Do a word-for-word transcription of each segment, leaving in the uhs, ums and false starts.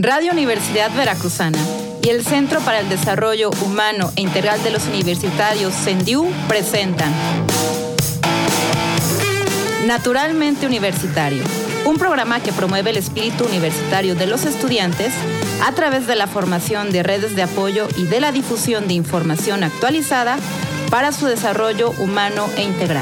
Radio Universidad Veracruzana y el Centro para el Desarrollo Humano e Integral de los Universitarios, CENDIU, presentan Naturalmente Universitario, un programa que promueve el espíritu universitario de los estudiantes a través de la formación de redes de apoyo y de la difusión de información actualizada para su desarrollo humano e integral.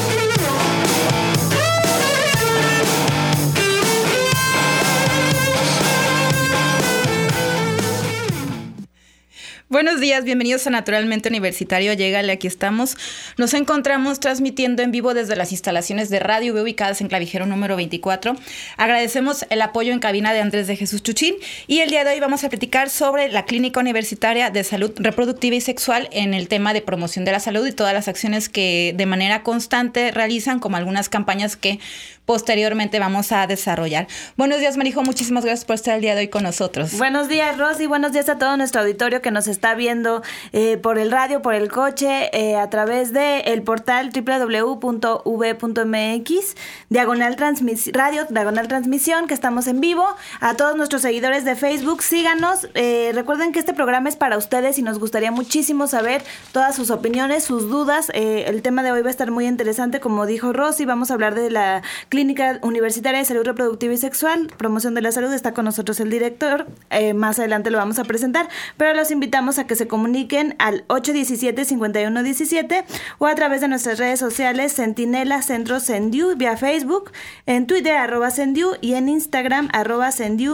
Buenos días, bienvenidos a Naturalmente Universitario. Llégale, aquí estamos. Nos encontramos transmitiendo en vivo desde las instalaciones de Radio V ubicadas en Clavijero número veinticuatro. Agradecemos el apoyo en cabina de Andrés de Jesús Chuchín y el día de hoy vamos a platicar sobre la Clínica Universitaria de Salud Reproductiva y Sexual en el tema de promoción de la salud y todas las acciones que de manera constante realizan, como algunas campañas que posteriormente vamos a desarrollar. Buenos días, Marijo, muchísimas gracias por estar el día de hoy con nosotros. Buenos días, Rosy, buenos días a todo nuestro auditorio que nos está viendo eh, por el radio, por el coche, eh, a través de el portal doble u doble u doble u punto u v punto m x, diagonal transmis, radio, diagonal transmisión, que estamos en vivo. A todos nuestros seguidores de Facebook, síganos. Eh, recuerden que este programa es para ustedes y nos gustaría muchísimo saber todas sus opiniones, sus dudas. Eh, el tema de hoy va a estar muy interesante, como dijo Rosy. Vamos a hablar de la Clínica Universitaria de Salud Reproductiva y Sexual, promoción de la salud. Está con nosotros el director. Eh, más adelante lo vamos a presentar, pero los invitamos a que se comuniquen al ocho uno siete, cinco uno uno siete o a través de nuestras redes sociales Centinela Centro CENDIU vía Facebook, en Twitter arroba CENDIU y en Instagram arroba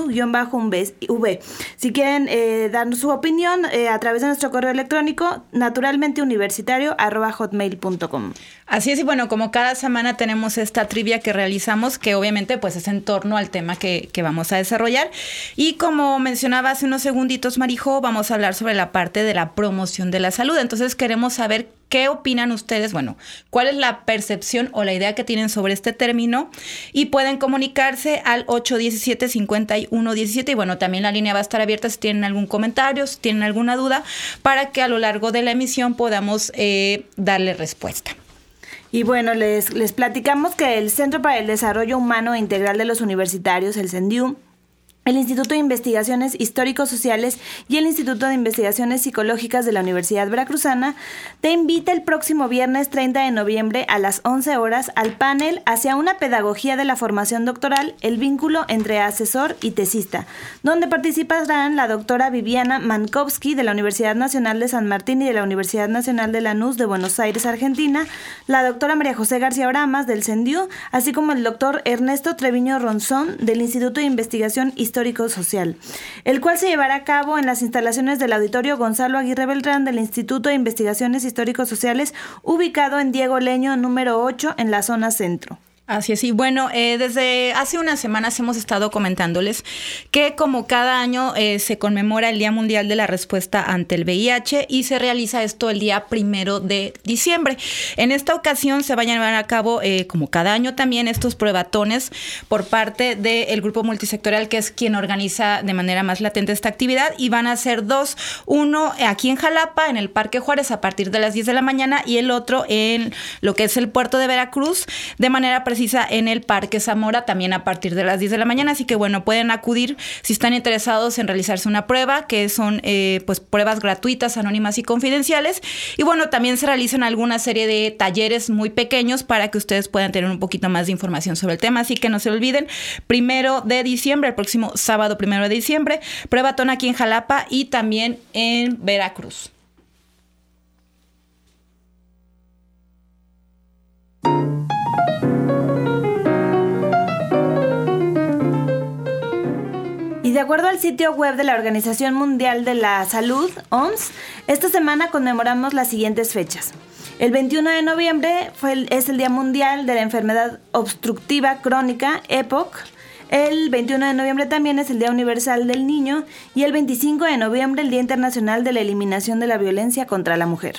CENDIU-V. Si quieren eh, dar su opinión eh, a través de nuestro correo electrónico naturalmenteuniversitario arroba hotmail punto com. Así es, y bueno, como cada semana tenemos esta trivia que realizamos, que obviamente pues es en torno al tema que, que vamos a desarrollar. Y como mencionaba hace unos segunditos, Marijo, vamos a hablar sobre la parte de la promoción de la salud. Entonces queremos saber qué opinan ustedes, bueno, cuál es la percepción o la idea que tienen sobre este término, y pueden comunicarse al ocho uno siete, cinco uno uno siete, y bueno, también la línea va a estar abierta si tienen algún comentario, si tienen alguna duda, para que a lo largo de la emisión podamos eh, darle respuesta. Y bueno, les, les platicamos que el Centro para el Desarrollo Humano e Integral de los Universitarios, el CENDIU, el Instituto de Investigaciones Histórico-Sociales y el Instituto de Investigaciones Psicológicas de la Universidad Veracruzana te invita el próximo viernes treinta de noviembre a las once horas al panel Hacia una pedagogía de la formación doctoral, el vínculo entre asesor y tesista, donde participarán la doctora Viviana Mankowski de la Universidad Nacional de San Martín y de la Universidad Nacional de Lanús de Buenos Aires, Argentina, la doctora María José García Oramas del CENDIU, así como el doctor Ernesto Treviño Ronzón del Instituto de Investigación Histórico Histórico-Social, el cual se llevará a cabo en las instalaciones del Auditorio Gonzalo Aguirre Beltrán del Instituto de Investigaciones Histórico-Sociales, ubicado en Diego Leño número ocho en la zona centro. Así es, y bueno, eh, desde hace unas semanas hemos estado comentándoles que como cada año eh, se conmemora el Día Mundial de la Respuesta ante el V I H y se realiza esto el día primero de diciembre. En esta ocasión se van a llevar a cabo, eh, como cada año también, estos pruebatones por parte del grupo multisectorial, que es quien organiza de manera más latente esta actividad, y van a ser dos, uno aquí en Jalapa, en el Parque Juárez, a partir de las diez de la mañana, y el otro en lo que es el puerto de Veracruz, de manera precisa en el Parque Zamora, también a partir de las diez de la mañana. Así que bueno, pueden acudir si están interesados en realizarse una prueba, que son eh, pues pruebas gratuitas, anónimas y confidenciales. Y bueno, también se realizan alguna serie de talleres muy pequeños para que ustedes puedan tener un poquito más de información sobre el tema. Así que no se olviden, primero de diciembre, el próximo sábado primero de diciembre, pruebatón aquí en Jalapa y también en Veracruz. Y de acuerdo al sitio web de la Organización Mundial de la Salud, O M S, esta semana conmemoramos las siguientes fechas. El veintiuno de noviembre fue el, es el Día Mundial de la Enfermedad Obstructiva Crónica, E P O C. El veintiuno de noviembre también es el Día Universal del Niño y el veinticinco de noviembre el Día Internacional de la Eliminación de la Violencia contra la Mujer.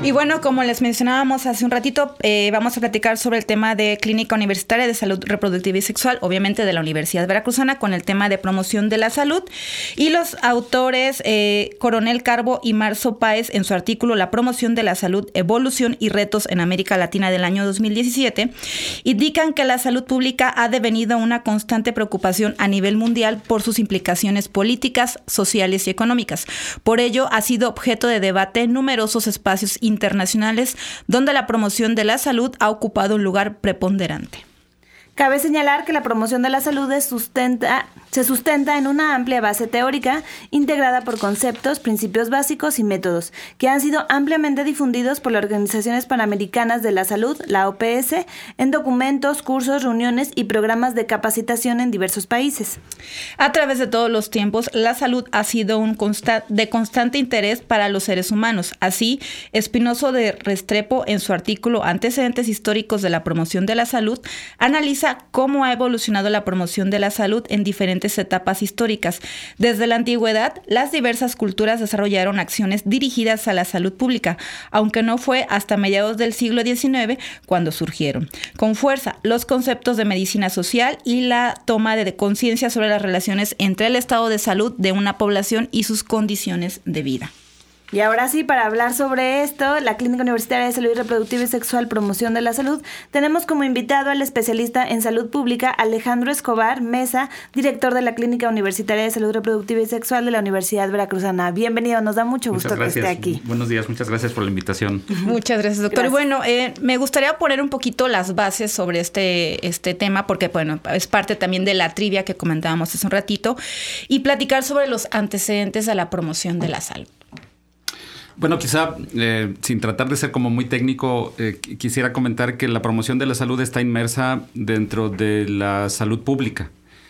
Y bueno, como les mencionábamos hace un ratito, eh, vamos a platicar sobre el tema de Clínica Universitaria de Salud Reproductiva y Sexual, obviamente de la Universidad Veracruzana, con el tema de promoción de la salud. Y los autores, eh, Coronel Carbo y Marzo Páez, en su artículo La promoción de la salud, evolución y retos en América Latina del año dos mil diecisiete, indican que la salud pública ha devenido una constante preocupación a nivel mundial por sus implicaciones políticas, sociales y económicas. Por ello, ha sido objeto de debate en numerosos espacios internacionales donde la promoción de la salud ha ocupado un lugar preponderante. Cabe señalar que la promoción de la salud es sustenta, se sustenta en una amplia base teórica integrada por conceptos, principios básicos y métodos que han sido ampliamente difundidos por las Organizaciones Panamericanas de la Salud, la O P S, en documentos, cursos, reuniones y programas de capacitación en diversos países. A través de todos los tiempos, la salud ha sido un consta- de constante interés para los seres humanos. Así, Espinoso de Restrepo, en su artículo Antecedentes históricos de la promoción de la salud, analiza cómo ha evolucionado la promoción de la salud en diferentes etapas históricas. Desde la antigüedad, las diversas culturas desarrollaron acciones dirigidas a la salud pública, aunque no fue hasta mediados del siglo diecinueve cuando surgieron con fuerza los conceptos de medicina social y la toma de conciencia sobre las relaciones entre el estado de salud de una población y sus condiciones de vida. Y ahora sí, para hablar sobre esto, la Clínica Universitaria de Salud Reproductiva y Sexual, Promoción de la Salud, tenemos como invitado al especialista en salud pública Alejandro Escobar Mesa, director de la Clínica Universitaria de Salud Reproductiva y Sexual de la Universidad Veracruzana. Bienvenido, nos da mucho gusto que esté aquí. Buenos días, muchas gracias por la invitación. Muchas gracias, doctor. Gracias. Y bueno, eh, me gustaría poner un poquito las bases sobre este, este tema, porque bueno, es parte también de la trivia que comentábamos hace un ratito, y platicar sobre los antecedentes a la promoción de la salud. Bueno, quizá, eh, sin tratar de ser como muy técnico, eh, quisiera comentar que la promoción de la salud está inmersa dentro de la salud pública.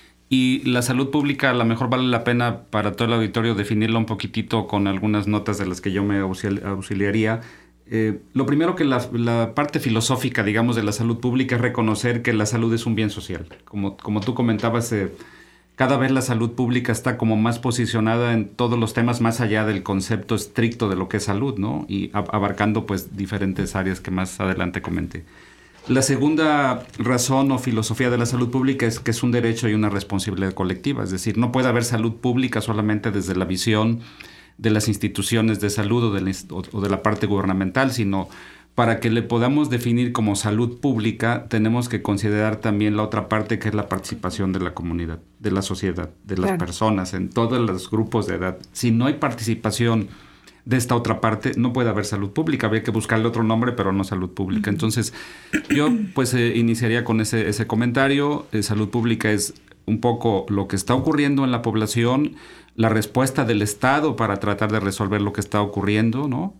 Y la salud pública a lo mejor vale la pena para todo el auditorio definirla un poquitito con algunas notas de las que yo me auxili- auxiliaría. Eh, lo primero que la, la parte filosófica, digamos, de la salud pública es reconocer que la salud es un bien social. Como, como tú comentabas, eh, cada vez la salud pública está como más posicionada en todos los temas más allá del concepto estricto de lo que es salud, ¿no? Y abarcando pues diferentes áreas que más adelante comenté. La segunda razón o filosofía de la salud pública es que es un derecho y una responsabilidad colectiva. Es decir, no puede haber salud pública solamente desde la visión de las instituciones de salud o de la, o de la parte gubernamental, sino para que le podamos definir como salud pública, tenemos que considerar también la otra parte, que es la participación de la comunidad, de la sociedad, de las claro. personas, en todos los grupos de edad. Si no hay participación de esta otra parte, no puede haber salud pública. Habría que buscarle otro nombre, pero no salud pública. Uh-huh. Entonces, yo pues eh, iniciaría con ese, ese comentario. Eh, salud pública es un poco lo que está ocurriendo en la población, la respuesta del Estado para tratar de resolver lo que está ocurriendo, ¿no?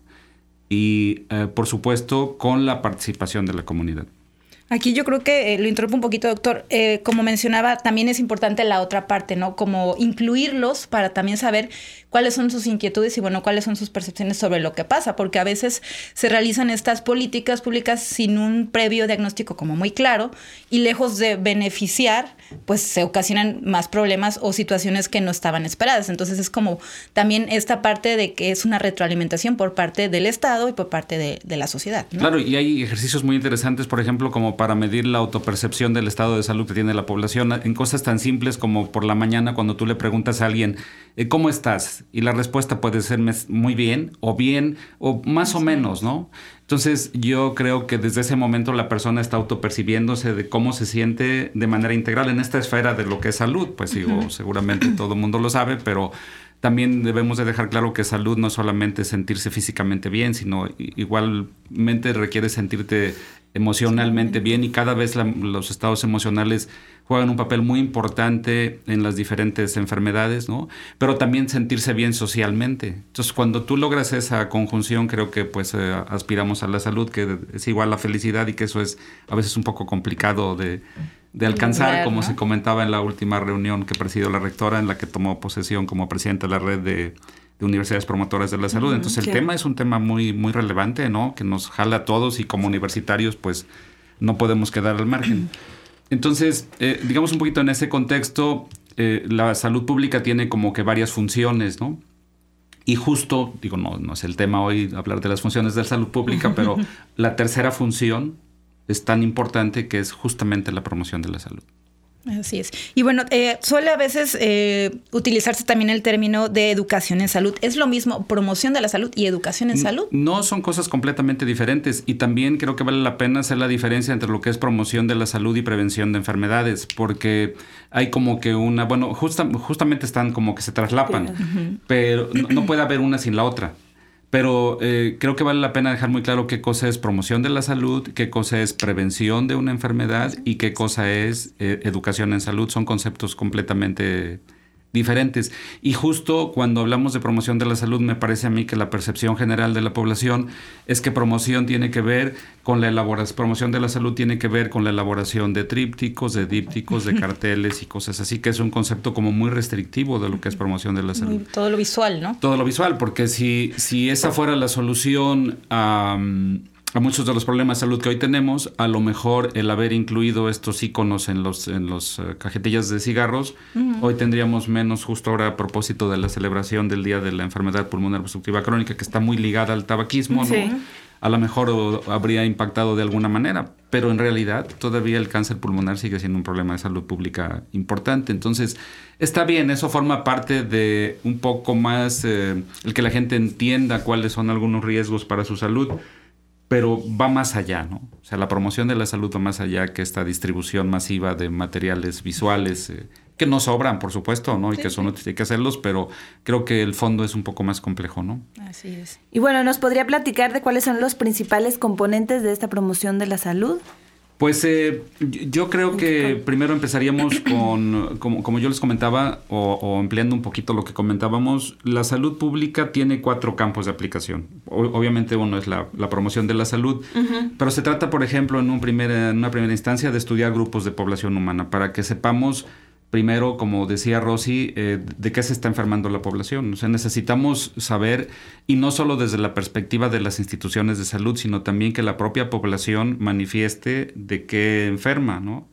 Y, eh, por supuesto, con la participación de la comunidad. Aquí yo creo que eh, lo interrumpo un poquito, doctor. Eh, como mencionaba, también es importante la otra parte, ¿no? Como incluirlos para también saber cuáles son sus inquietudes y, bueno, cuáles son sus percepciones sobre lo que pasa, porque a veces se realizan estas políticas públicas sin un previo diagnóstico como muy claro y lejos de beneficiar, pues se ocasionan más problemas o situaciones que no estaban esperadas. Entonces es como también esta parte de que es una retroalimentación por parte del Estado y por parte de, de la sociedad, ¿no? Claro, y hay ejercicios muy interesantes, por ejemplo, como para medir la autopercepción del estado de salud que tiene la población, en cosas tan simples como por la mañana cuando tú le preguntas a alguien, ¿cómo estás? Y la respuesta puede ser muy bien, o bien, o más o menos, ¿no? Entonces yo creo que desde ese momento la persona está autopercibiéndose de cómo se siente de manera integral en esta esfera de lo que es salud. Pues digo, uh-huh. seguramente todo el mundo lo sabe, pero también debemos de dejar claro que salud no es solamente sentirse físicamente bien, sino igualmente requiere sentirte emocionalmente bien, y cada vez la, los estados emocionales juegan un papel muy importante en las diferentes enfermedades, ¿no? Pero también sentirse bien socialmente. Entonces, cuando tú logras esa conjunción, creo que pues eh, aspiramos a la salud, que es igual a la felicidad, y que eso es a veces un poco complicado de, de alcanzar, lograr, como ¿no? se comentaba en la última reunión que presidió la rectora, en la que tomó posesión como presidenta de la red de de universidades promotoras de la salud. Uh-huh, Entonces, sí. el tema es un tema muy, muy relevante, ¿no? Que nos jala a todos, y como universitarios, pues, no podemos quedar al margen. Entonces, eh, digamos un poquito en ese contexto, eh, la salud pública tiene como que varias funciones, ¿no? Y justo, digo, no, no es el tema hoy hablar de las funciones de la salud pública, pero la tercera función es tan importante que es justamente la promoción de la salud. Así es. Y bueno, eh, suele a veces eh, utilizarse también el término de educación en salud. ¿Es lo mismo promoción de la salud y educación en salud? No, son cosas completamente diferentes. Y también creo que vale la pena hacer la diferencia entre lo que es promoción de la salud y prevención de enfermedades, porque hay como que una, bueno, justa, justamente están como que se traslapan, uh-huh. pero no, no puede haber una sin la otra. Pero eh, creo que vale la pena dejar muy claro qué cosa es promoción de la salud, qué cosa es prevención de una enfermedad y qué cosa es eh, educación en salud. Son conceptos completamente diferentes. Y justo cuando hablamos de promoción de la salud, me parece a mí que la percepción general de la población es que promoción tiene que ver con la elaboración, promoción de la salud tiene que ver con la elaboración de trípticos, de dípticos, de carteles y cosas así, que es un concepto como muy restrictivo de lo que es promoción de la salud. Todo lo visual, ¿no? Todo lo visual, porque si, si esa fuera la solución a... Um, a muchos de los problemas de salud que hoy tenemos, a lo mejor el haber incluido estos iconos en los en los uh, cajetillas de cigarros, uh-huh. hoy tendríamos menos, justo ahora a propósito de la celebración del Día de la Enfermedad Pulmonar Obstructiva Crónica, que está muy ligada al tabaquismo, sí. ¿no? A lo mejor o, habría impactado de alguna manera, pero en realidad todavía el cáncer pulmonar sigue siendo un problema de salud pública importante. Entonces, está bien, eso forma parte de un poco más eh, el que la gente entienda cuáles son algunos riesgos para su salud, pero va más allá, ¿no? O sea, la promoción de la salud va más allá que esta distribución masiva de materiales visuales, eh, que no sobran, por supuesto, ¿no? Y sí, que son sí. hay que hacerlos, pero creo que el fondo es un poco más complejo, ¿no? Así es. Y bueno, ¿nos podría platicar de cuáles son los principales componentes de esta promoción de la salud? Pues eh, yo creo que primero empezaríamos con, como, como yo les comentaba, o, o empleando un poquito lo que comentábamos, la salud pública tiene cuatro campos de aplicación. O, obviamente uno es la, la promoción de la salud, uh-huh. pero se trata, por ejemplo, en, un primer, en una primera instancia de estudiar grupos de población humana para que sepamos primero, como decía Rosy, eh, de qué se está enfermando la población. O sea, necesitamos saber, y no solo desde la perspectiva de las instituciones de salud, sino también que la propia población manifieste de qué enferma, ¿no?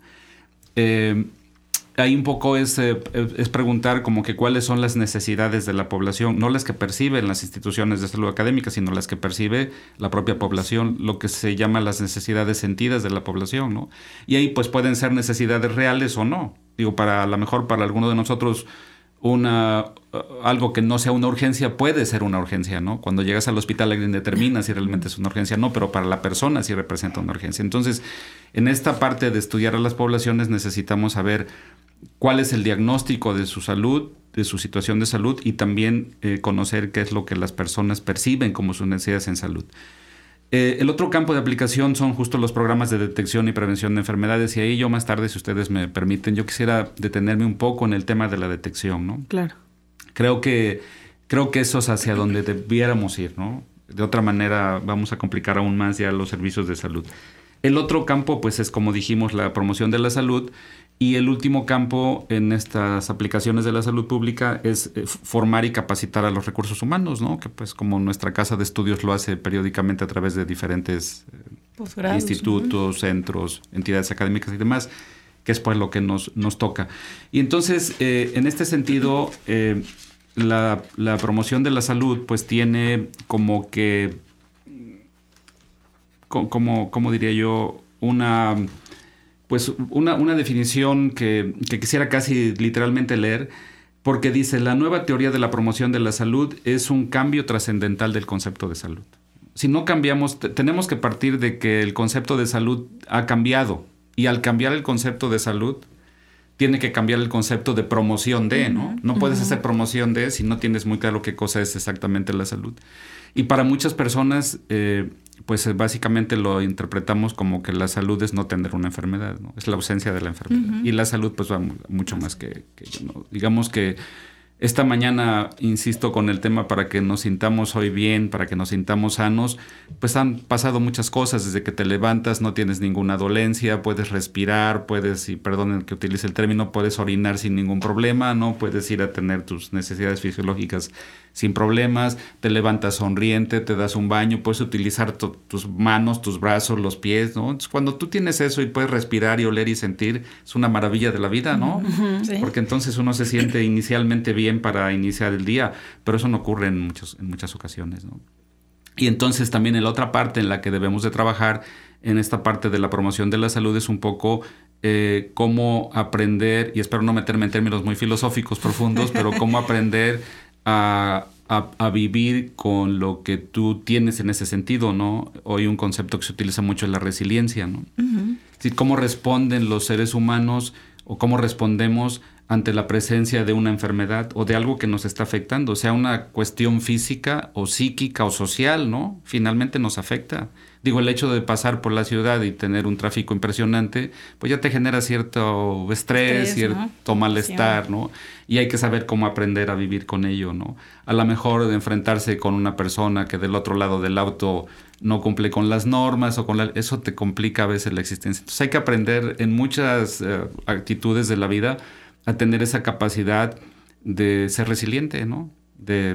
Eh, ahí un poco es, eh, es preguntar como que cuáles son las necesidades de la población, no las que perciben las instituciones de salud académicas, sino las que percibe la propia población, lo que se llama las necesidades sentidas de la población, ¿no? Y ahí pues pueden ser necesidades reales o no. Digo, para a lo mejor para alguno de nosotros una uh, algo que no sea una urgencia puede ser una urgencia, ¿no? Cuando llegas al hospital alguien determina si realmente es una urgencia o no, pero para la persona sí representa una urgencia. Entonces, en esta parte de estudiar a las poblaciones necesitamos saber cuál es el diagnóstico de su salud, de su situación de salud y también eh, conocer qué es lo que las personas perciben como sus necesidades en salud. Eh, el otro campo de aplicación son justo los programas de detección y prevención de enfermedades y ahí yo más tarde, si ustedes me permiten, yo quisiera detenerme un poco en el tema de la detección, ¿no? Claro. Creo que, creo que eso es hacia donde debiéramos ir, ¿no? De otra manera vamos a complicar aún más ya los servicios de salud. El otro campo, pues, es como dijimos, la promoción de la salud. Y el último campo en estas aplicaciones de la salud pública es eh, formar y capacitar a los recursos humanos, ¿no? Que pues como nuestra casa de estudios lo hace periódicamente a través de diferentes eh, institutos, ¿no? Centros, entidades académicas y demás, que es pues lo que nos, nos toca. Y entonces, eh, en este sentido, eh, la, la promoción de la salud pues tiene como que, como, como diría yo, una... Pues una, una definición que, que quisiera casi literalmente leer, porque dice, la nueva teoría de la promoción de la salud es un cambio trascendental del concepto de salud. Si no cambiamos, t- tenemos que partir de que el concepto de salud ha cambiado, y al cambiar el concepto de salud, tiene que cambiar el concepto de promoción de, ¿no? No puedes uh-huh. hacer promoción de si no tienes muy claro qué cosa es exactamente la salud. Y para muchas personas, eh, pues básicamente lo interpretamos como que la salud es no tener una enfermedad, ¿no? Es la ausencia de la enfermedad. Uh-huh. Y la salud pues va mucho más que, que ¿no? Digamos que esta mañana, insisto con el tema para que nos sintamos hoy bien, para que nos sintamos sanos, pues han pasado muchas cosas. Desde que te levantas no tienes ninguna dolencia, puedes respirar, puedes, y perdonen que utilice el término, puedes orinar sin ningún problema, ¿no? Puedes ir a tener tus necesidades fisiológicas sin problemas, te levantas sonriente, te das un baño, puedes utilizar tu, tus manos, tus brazos, los pies, ¿no? Entonces, cuando tú tienes eso y puedes respirar y oler y sentir, es una maravilla de la vida, ¿no? Uh-huh, sí. Porque entonces uno se siente inicialmente bien bien para iniciar el día, pero eso no ocurre en, muchos, en muchas ocasiones, ¿no? Y entonces también en la otra parte en la que debemos de trabajar, en esta parte de la promoción de la salud, es un poco eh, cómo aprender, y espero no meterme en términos muy filosóficos profundos, pero cómo aprender a... A, a vivir con lo que tú tienes en ese sentido, ¿no? Hoy un concepto que se utiliza mucho es la resiliencia, ¿no? Uh-huh. Es decir, cómo responden los seres humanos o cómo respondemos ante la presencia de una enfermedad o de algo que nos está afectando, sea una cuestión física o psíquica o social, ¿no? Finalmente nos afecta. Digo, el hecho de pasar por la ciudad y tener un tráfico impresionante, pues ya te genera cierto estrés, estrés cierto ¿no? malestar, sí, ¿no? Y hay que saber cómo aprender a vivir con ello, ¿no? A lo mejor de enfrentarse con una persona que del otro lado del auto no cumple con las normas o con la, eso te complica a veces la existencia. Entonces hay que aprender en muchas uh, actitudes de la vida a tener esa capacidad de ser resiliente, ¿no? De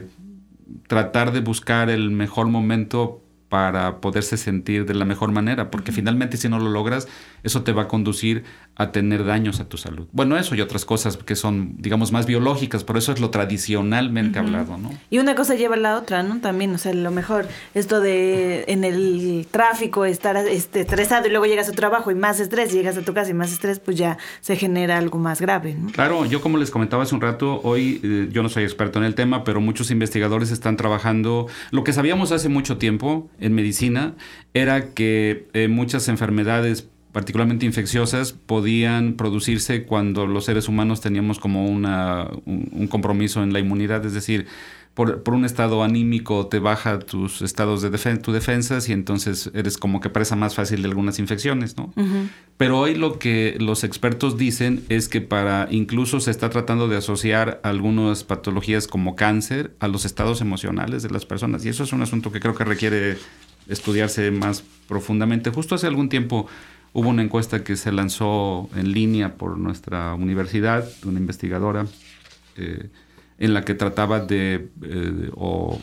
tratar de buscar el mejor momento para poderse sentir de la mejor manera, porque uh-huh. finalmente si no lo logras, eso te va a conducir a tener daños a tu salud. Bueno, eso y otras cosas que son, digamos, más biológicas, pero eso es lo tradicionalmente uh-huh. hablado, ¿no? Y una cosa lleva a la otra, ¿no? También, o sea, lo mejor, esto de en el tráfico estar este, estresado y luego llegas a tu trabajo y más estrés, y llegas a tu casa y más estrés, pues ya se genera algo más grave, ¿no? Claro, yo como les comentaba hace un rato, hoy eh, yo no soy experto en el tema, pero muchos investigadores están trabajando. Lo que sabíamos hace mucho tiempo en medicina era que eh, muchas enfermedades particularmente infecciosas, podían producirse cuando los seres humanos teníamos como una, un, un compromiso en la inmunidad, es decir, por, por un estado anímico te baja tus estados de defen- tu defensas y entonces eres como que presa más fácil de algunas infecciones, ¿no? Uh-huh. Pero hoy lo que los expertos dicen es que para incluso se está tratando de asociar algunas patologías como cáncer a los estados emocionales de las personas, y eso es un asunto que creo que requiere estudiarse más profundamente. Justo hace algún tiempo hubo una encuesta que se lanzó en línea por nuestra universidad, una investigadora, eh, en la que trataba de eh, o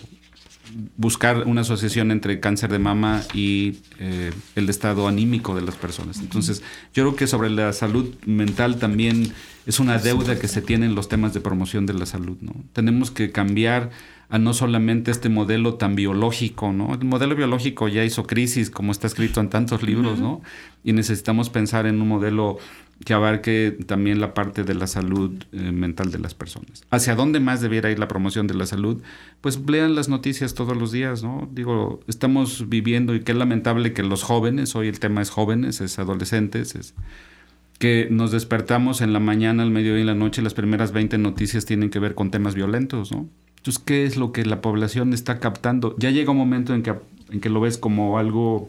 buscar una asociación entre cáncer de mama y eh, el estado anímico de las personas. Entonces, yo creo que sobre la salud mental también es una deuda que se tiene en los temas de promoción de la salud, ¿no? Tenemos que cambiar a no solamente este modelo tan biológico, ¿no? El modelo biológico ya hizo crisis, como está escrito en tantos libros, ¿no? Y necesitamos pensar en un modelo que abarque también la parte de la salud eh, mental de las personas. ¿Hacia dónde más debiera ir la promoción de la salud? Pues lean las noticias todos los días, ¿no? Digo, estamos viviendo, y qué lamentable que los jóvenes, hoy el tema es jóvenes, es adolescentes, es que nos despertamos en la mañana, al mediodía y en la noche, las primeras veinte noticias tienen que ver con temas violentos, ¿no? Entonces, ¿qué es lo que la población está captando? Ya llega un momento en que, en que lo ves como algo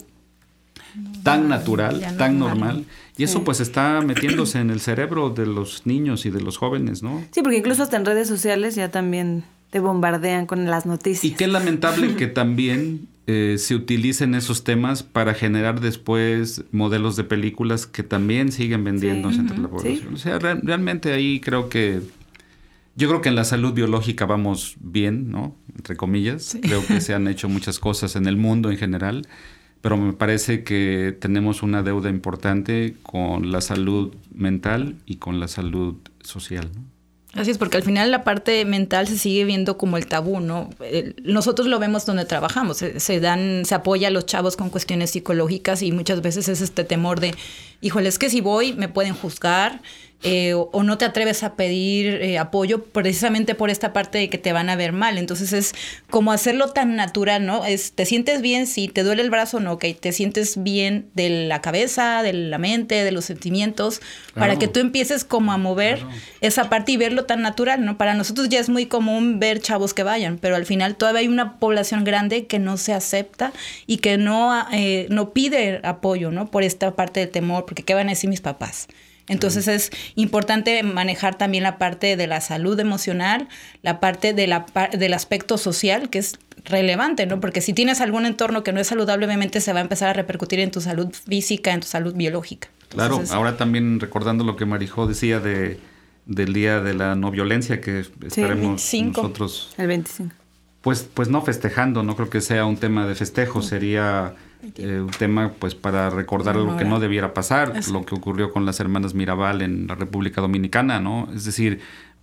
tan natural, ya tan normal, normal y eso sí. Pues está metiéndose en el cerebro de los niños y de los jóvenes, ¿no? Sí, porque incluso hasta en redes sociales ya también te bombardean con las noticias. Y qué lamentable que también eh, se utilicen esos temas para generar después modelos de películas que también siguen vendiéndose sí. entre uh-huh. la población. ¿Sí? O sea, re- realmente ahí creo que Yo creo que en la salud biológica vamos bien, ¿no? Entre comillas. Sí. Creo que se han hecho muchas cosas en el mundo en general, pero me parece que tenemos una deuda importante con la salud mental y con la salud social, ¿no? Así es, porque al final la parte mental se sigue viendo como el tabú, ¿no? El, nosotros lo vemos donde trabajamos, se, se dan, se apoya a los chavos con cuestiones psicológicas y muchas veces es este temor de, híjole, es que si voy me pueden juzgar, eh, o, o no te atreves a pedir eh, apoyo precisamente por esta parte de que te van a ver mal. Entonces es como hacerlo tan natural, ¿no? Es, te sientes bien, si te duele el brazo, no, ok, te sientes bien de la cabeza, de la mente, de los sentimientos, claro, para que tú empieces como a mover claro. esa parte y verlo tan natural, ¿no? Para nosotros ya es muy común ver chavos que vayan, pero al final todavía hay una población grande que no se acepta y que no, eh, no pide apoyo, ¿no? Por esta parte de temor, porque ¿qué van a decir mis papás? Entonces es importante manejar también la parte de la salud emocional, la parte de la, del aspecto social, que es relevante, ¿no? Porque si tienes algún entorno que no es saludable, obviamente se va a empezar a repercutir en tu salud física, en tu salud biológica. Claro, Entonces, ahora también recordando lo que Marijó decía de, del Día de la No Violencia, que estaremos sí, el nosotros... El veinticinco. Pues, pues no festejando, no creo que sea un tema de festejo, sería eh, un tema pues para recordar lo que no debiera pasar, Eso. lo que ocurrió con las hermanas Mirabal en la República Dominicana, ¿no? Es decir,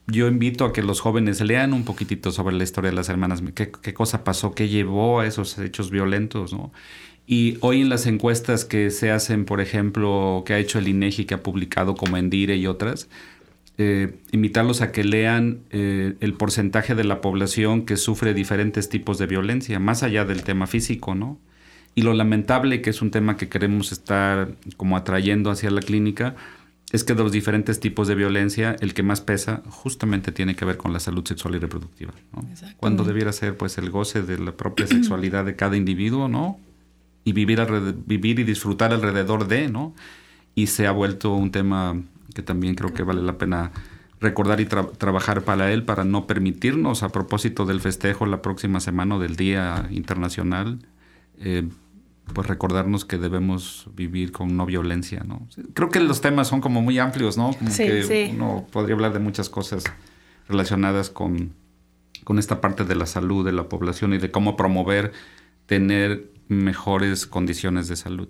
yo invito a que los jóvenes lean un poquitito sobre la historia de las hermanas, qué, qué cosa pasó, qué llevó a esos hechos violentos, ¿no? Y hoy en las encuestas que se hacen, por ejemplo, que ha hecho el INEGI, que ha publicado como Endire y otras, eh, invitarlos a que lean eh, el porcentaje de la población que sufre diferentes tipos de violencia, más allá del tema físico, ¿no? Y lo lamentable, que es un tema que queremos estar como atrayendo hacia la clínica, es que de los diferentes tipos de violencia, el que más pesa justamente tiene que ver con la salud sexual y reproductiva, ¿no? Cuando debiera ser pues el goce de la propia sexualidad de cada individuo, ¿no? Y vivir, alred- vivir y disfrutar alrededor de, ¿no? Y se ha vuelto un tema que también creo que vale la pena recordar y tra- trabajar para él, para no permitirnos, a propósito del festejo la próxima semana del Día Internacional, eh, pues recordarnos que debemos vivir con no violencia, ¿no? Creo que los temas son como muy amplios, ¿no? Como sí, que sí. uno podría hablar de muchas cosas relacionadas con, con esta parte de la salud de la población y de cómo promover tener mejores condiciones de salud.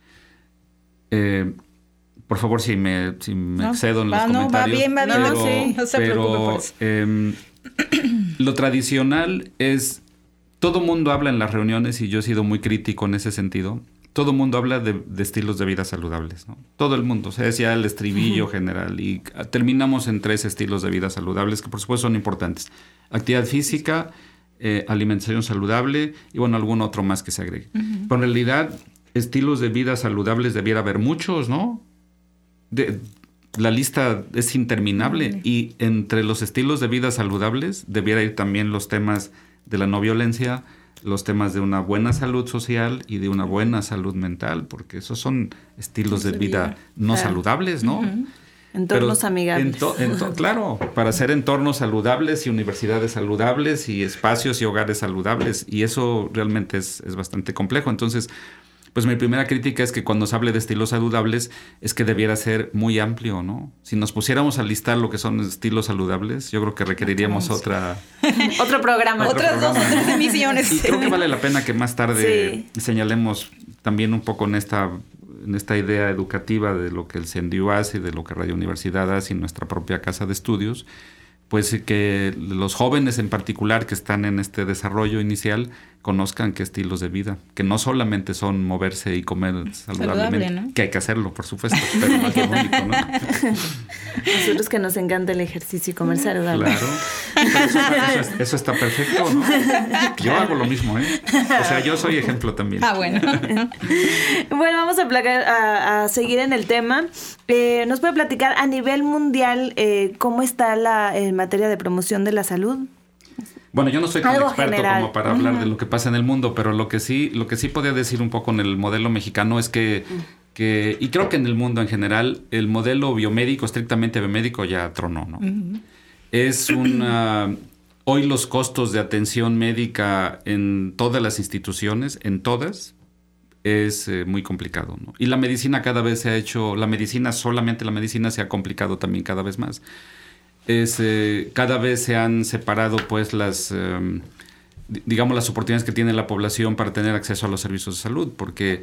Eh, por favor, si me, si me No, excedo en va, los no, comentarios. va bien, va bien. Pero, No, sí, no se pero, preocupe por eso. eh, lo tradicional es... Todo mundo habla en las reuniones, y yo he sido muy crítico en ese sentido. Todo mundo habla de, de estilos de vida saludables, ¿no? Todo el mundo. O sea, es ya el estribillo uh-huh. general. Y terminamos en tres estilos de vida saludables que, por supuesto, son importantes. Actividad física, eh, alimentación saludable y, bueno, algún otro más que se agregue. Uh-huh. Pero en realidad, estilos de vida saludables debiera haber muchos, ¿no? De, la lista es interminable. Uh-huh. Y entre los estilos de vida saludables debiera ir también los temas de la no violencia, los temas de una buena salud social y de una buena salud mental, porque esos son estilos de vida no claro. saludables, ¿no? Uh-huh. Entornos Pero amigables. Ento, ento, claro, para hacer entornos saludables y universidades saludables y espacios y hogares saludables, y eso realmente es, es bastante complejo. Entonces, pues mi primera crítica es que cuando se hable de estilos saludables es que debiera ser muy amplio, ¿no? Si nos pusiéramos a listar lo que son estilos saludables, yo creo que requeriríamos otra... Otro programa. Otro Otras programa, dos o tres ¿no? emisiones. Y creo que vale la pena que más tarde sí. señalemos también un poco en esta, en esta idea educativa de lo que el CENDIU hace, de lo que Radio Universidad hace y nuestra propia casa de estudios, pues que los jóvenes en particular que están en este desarrollo inicial conozcan qué estilos de vida, que no solamente son moverse y comer saludablemente, Saludable, ¿no? Que hay que hacerlo, por supuesto, pero no es lo único, ¿no? Nosotros que nos encanta el ejercicio y comer saludable. Claro, pero eso, eso, eso está perfecto, ¿no? Yo hago lo mismo, ¿eh? O sea, yo soy ejemplo también. Ah, bueno. Bueno, vamos a, placar, a, a seguir en el tema. Eh, ¿Nos puede platicar a nivel mundial eh, cómo está la en materia de promoción de la salud? Bueno, yo no soy tan Algo experto general. como para hablar uh-huh. de lo que pasa en el mundo, pero lo que sí, lo que sí podía decir un poco en el modelo mexicano es que, uh-huh. que, y creo que en el mundo en general, el modelo biomédico, estrictamente biomédico, ya tronó, ¿no? Uh-huh. Es una... Hoy los costos de atención médica en todas las instituciones, en todas, es eh, muy complicado, ¿no? Y la medicina cada vez se ha hecho, la medicina, solamente la medicina se ha complicado también cada vez más. Es, eh, cada vez se han separado pues las, eh, digamos, las oportunidades que tiene la población para tener acceso a los servicios de salud, porque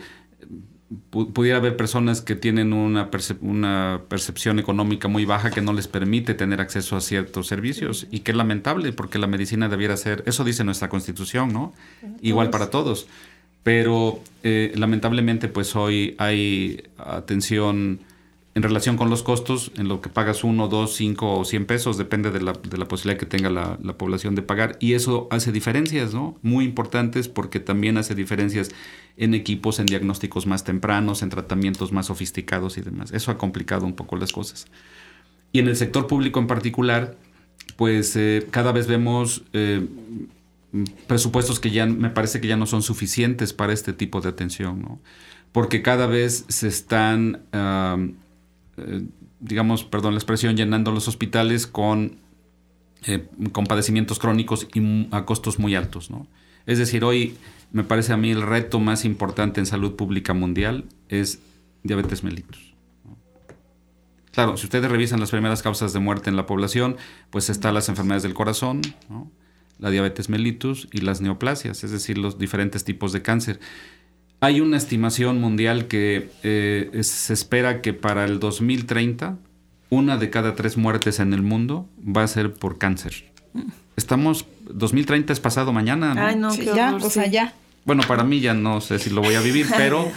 pu- pudiera haber personas que tienen una, percep- una percepción económica muy baja que no les permite tener acceso a ciertos servicios, sí. Y que es lamentable, porque la medicina debiera ser, eso dice nuestra Constitución, ¿no? Igual para todos, pero eh, lamentablemente pues hoy hay atención en relación con los costos, en lo que pagas uno, dos, cinco o cien pesos, depende de la, de la posibilidad que tenga la, la población de pagar. Y eso hace diferencias, ¿no? Muy importantes, porque también hace diferencias en equipos, en diagnósticos más tempranos, en tratamientos más sofisticados y demás. Eso ha complicado un poco las cosas. Y en el sector público en particular, pues eh, cada vez vemos eh, presupuestos que ya me parece que ya no son suficientes para este tipo de atención, ¿no? Porque cada vez se están... Uh, Eh, digamos, perdón la expresión, llenando los hospitales con, eh, con padecimientos crónicos y a costos muy altos, ¿no? Es decir, hoy me parece a mí el reto más importante en salud pública mundial es diabetes mellitus, ¿no? Claro, si ustedes revisan las primeras causas de muerte en la población, pues están las enfermedades del corazón, ¿no? La diabetes mellitus y las neoplasias, es decir, los diferentes tipos de cáncer. Hay una estimación mundial que eh, es, se espera que para el dos mil treinta una de cada tres muertes en el mundo va a ser por cáncer. Estamos, dos mil treinta es pasado mañana, ¿no? Ay, no, Sí, qué ya, horror, o sea, sí. ya. Bueno, para mí ya no sé si lo voy a vivir, pero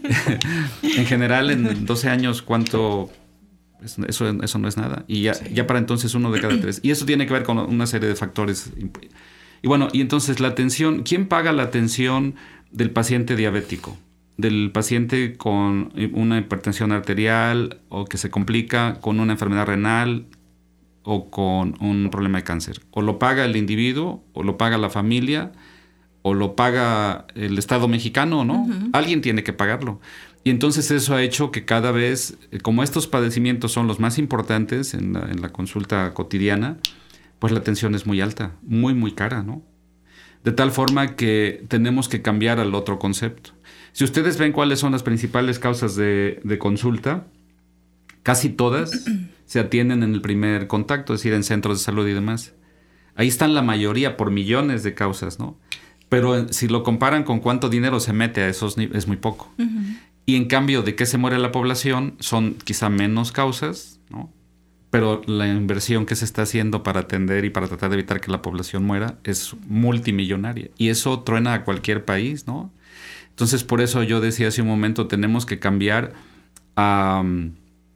en general en doce años, ¿cuánto? Eso, eso no es nada. Y ya, sí. ya para entonces uno de cada tres. Y eso tiene que ver con una serie de factores. Y bueno, y entonces la atención, ¿quién paga la atención del paciente diabético? Del paciente con una hipertensión arterial o que se complica con una enfermedad renal o con un problema de cáncer. O lo paga el individuo, o lo paga la familia, o lo paga el Estado mexicano, ¿no? Uh-huh. Alguien tiene que pagarlo. Y entonces eso ha hecho que cada vez, como estos padecimientos son los más importantes en la, en la consulta cotidiana, pues la atención es muy alta, muy, muy cara, ¿no? De tal forma que tenemos que cambiar al otro concepto. Si ustedes ven cuáles son las principales causas de, de consulta, casi todas se atienden en el primer contacto, es decir, en centros de salud y demás. Ahí están la mayoría por millones de causas, ¿no? Pero si lo comparan con cuánto dinero se mete a esos niveles, es muy poco. Uh-huh. Y en cambio, ¿de qué se muere la población? Son quizá menos causas, ¿no? Pero la inversión que se está haciendo para atender y para tratar de evitar que la población muera es multimillonaria. Y eso truena a cualquier país, ¿no? Entonces, por eso yo decía hace un momento, tenemos que cambiar a um,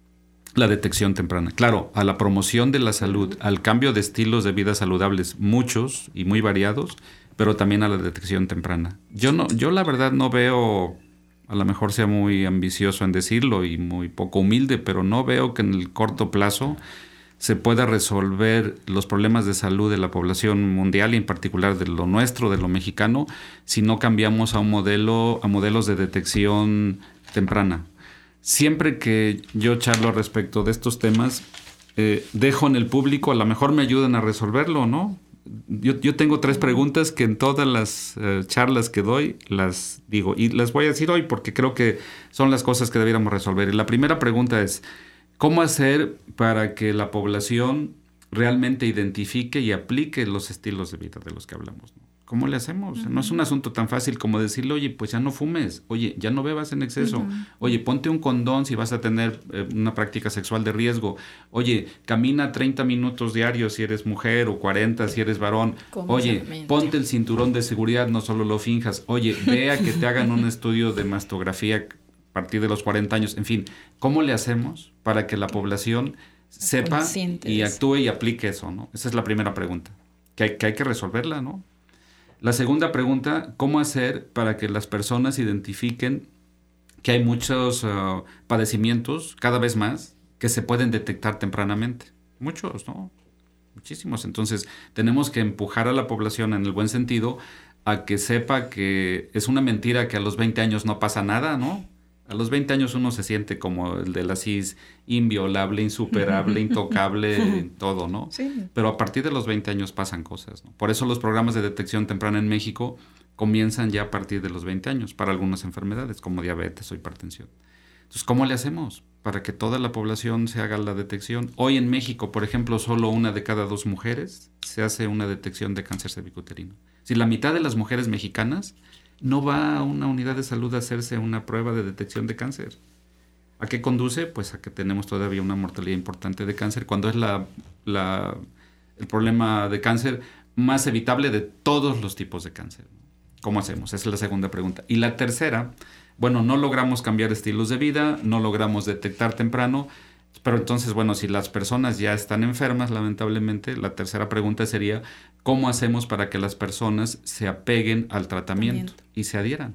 la detección temprana. Claro, a la promoción de la salud, al cambio de estilos de vida saludables, muchos y muy variados, pero también a la detección temprana. Yo no, yo la verdad no veo... A lo mejor sea muy ambicioso en decirlo y muy poco humilde, pero no veo que en el corto plazo se pueda resolver los problemas de salud de la población mundial y en particular de lo nuestro, de lo mexicano, si no cambiamos a un modelo, a modelos de detección temprana. Siempre que yo charlo respecto de estos temas, eh, dejo en el público, a lo mejor me ayudan a resolverlo, ¿no? Yo, yo tengo tres preguntas que en todas las uh, charlas que doy las digo y las voy a decir hoy porque creo que son las cosas que debiéramos resolver. Y la primera pregunta es, ¿cómo hacer para que la población realmente identifique y aplique los estilos de vida de los que hablamos, ¿no? ¿Cómo le hacemos? Uh-huh. No es un asunto tan fácil como decirle, oye, pues ya no fumes, oye, ya no bebas en exceso, uh-huh. oye, ponte un condón si vas a tener eh, una práctica sexual de riesgo, oye, camina treinta minutos diarios si eres mujer o cuarenta si eres varón, oye, ponte el cinturón de seguridad, no solo lo finjas, oye, vea que te hagan un estudio de mastografía a partir de los cuarenta años, en fin, ¿cómo le hacemos para que la población sepa y actúe y aplique eso, ¿no? Esa es la primera pregunta, que hay que, hay que resolverla, ¿no? La segunda pregunta, ¿cómo hacer para que las personas identifiquen que hay muchos uh, padecimientos, cada vez más, que se pueden detectar tempranamente? Muchos, ¿no? Muchísimos. Entonces, tenemos que empujar a la población en el buen sentido a que sepa que es una mentira que a los veinte años no pasa nada, ¿no? A los veinte años uno se siente como el de la C I S, inviolable, insuperable, intocable, todo, ¿no? Sí. Pero a partir de los veinte años pasan cosas, ¿no? Por eso los programas de detección temprana en México comienzan ya a partir de los veinte años para algunas enfermedades como diabetes o hipertensión. Entonces, ¿cómo le hacemos para que toda la población se haga la detección? Hoy en México, por ejemplo, solo una de cada dos mujeres se hace una detección de cáncer cervicuterino. Si la mitad de las mujeres mexicanas no va a una unidad de salud a hacerse una prueba de detección de cáncer. ¿A qué conduce? Pues a que tenemos todavía una mortalidad importante de cáncer, cuando es la, la, el problema de cáncer más evitable de todos los tipos de cáncer. ¿Cómo hacemos? Esa es la segunda pregunta. Y la tercera, bueno, no logramos cambiar estilos de vida, no logramos detectar temprano, pero entonces, bueno, si las personas ya están enfermas, lamentablemente, la tercera pregunta sería, ¿cómo hacemos para que las personas se apeguen al tratamiento y se adhieran?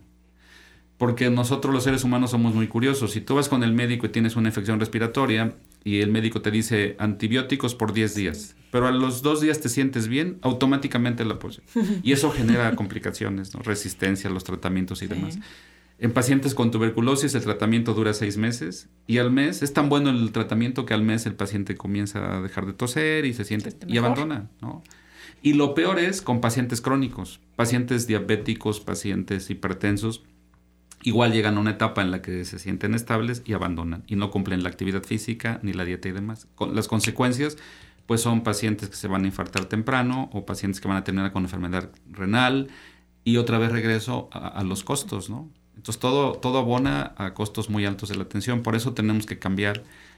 Porque nosotros los seres humanos somos muy curiosos. Si tú vas con el médico y tienes una infección respiratoria y el médico te dice antibióticos por diez días, pero a los dos días te sientes bien, automáticamente la pose. Y eso genera complicaciones, ¿no? Resistencia a los tratamientos y demás. Sí. En pacientes con tuberculosis el tratamiento dura seis meses y al mes es tan bueno el tratamiento que al mes el paciente comienza a dejar de toser y se siente sí, y abandona, ¿no? Y lo peor es con pacientes crónicos, pacientes diabéticos, pacientes hipertensos, igual llegan a una etapa en la que se sienten estables y abandonan y no cumplen la actividad física ni la dieta y demás. Con las consecuencias pues son pacientes que se van a infartar temprano o pacientes que van a terminar con enfermedad renal y otra vez regreso a, a los costos, ¿no? Entonces todo, todo abona a costos muy altos de la atención. Por eso tenemos que cambiar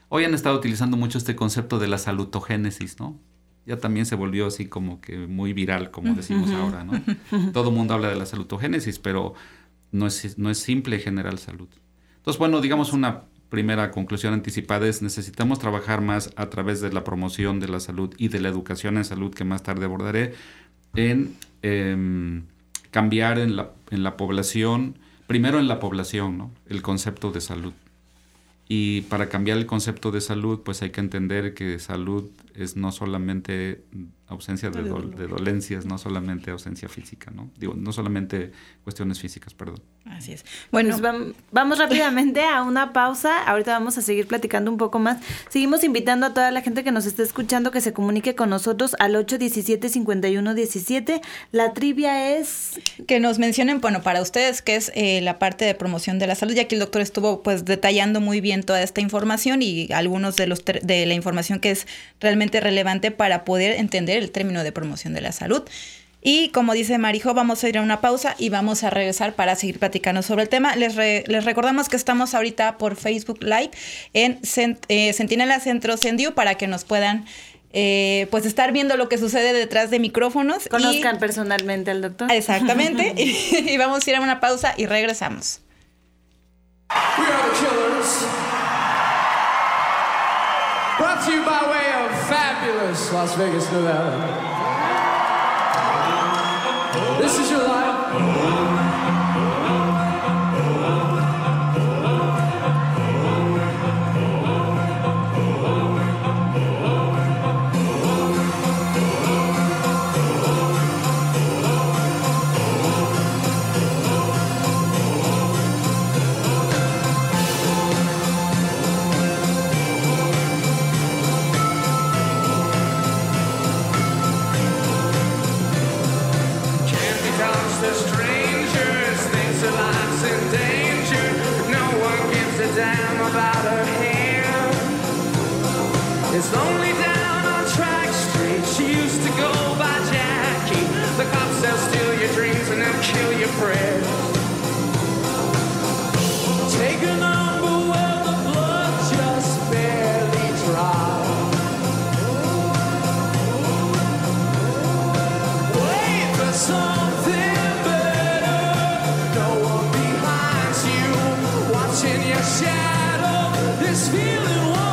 Hoy han estado utilizando mucho este concepto de la salutogénesis, ¿no? Ya también se volvió así como que muy viral, como decimos uh-huh. ahora, ¿no? Todo el mundo habla de la salutogénesis, pero no es, no es simple generar salud. Entonces, bueno, digamos una primera conclusión anticipada es necesitamos trabajar más a través de la promoción de la salud y de la educación en salud, que más tarde abordaré, en eh, cambiar en la, en la población, primero en la población, ¿no? El concepto de salud. Y para cambiar el concepto de salud, pues hay que entender que salud es no solamente ausencia de, do, de dolencias, no solamente ausencia física, ¿no? Digo, no solamente cuestiones físicas, perdón. Así es. Bueno, pues vamos, vamos rápidamente a una pausa. Ahorita vamos a seguir platicando un poco más. Seguimos invitando a toda la gente que nos esté escuchando que se comunique con nosotros al ocho diecisiete, cincuenta y uno diecisiete. La trivia es... que nos mencionen, bueno, para ustedes, qué es eh, la parte de promoción de la salud, ya que el doctor estuvo pues detallando muy bien toda esta información y algunos de los ter- de la información que es realmente relevante para poder entender el término de promoción de la salud. Y como dice Marijo, vamos a ir a una pausa y vamos a regresar para seguir platicando sobre el tema. Les, re- les recordamos que estamos ahorita por Facebook Live en Cent- eh, Centinela Centro Sendiu para que nos puedan eh, pues estar viendo lo que sucede detrás de micrófonos. Conozcan y... personalmente al doctor. Exactamente. y, y vamos a ir a una pausa y regresamos. We are the Killers. Brought to you by way of fabulous Las Vegas, Nevada. This is your life. It's lonely down on Track Street. She used to go by Jackie. The cops, they'll steal your dreams and they'll kill your prayers. Take a number where the blood just barely drops. Wait for something better. No one behind you, watching your shadow. This feeling won't.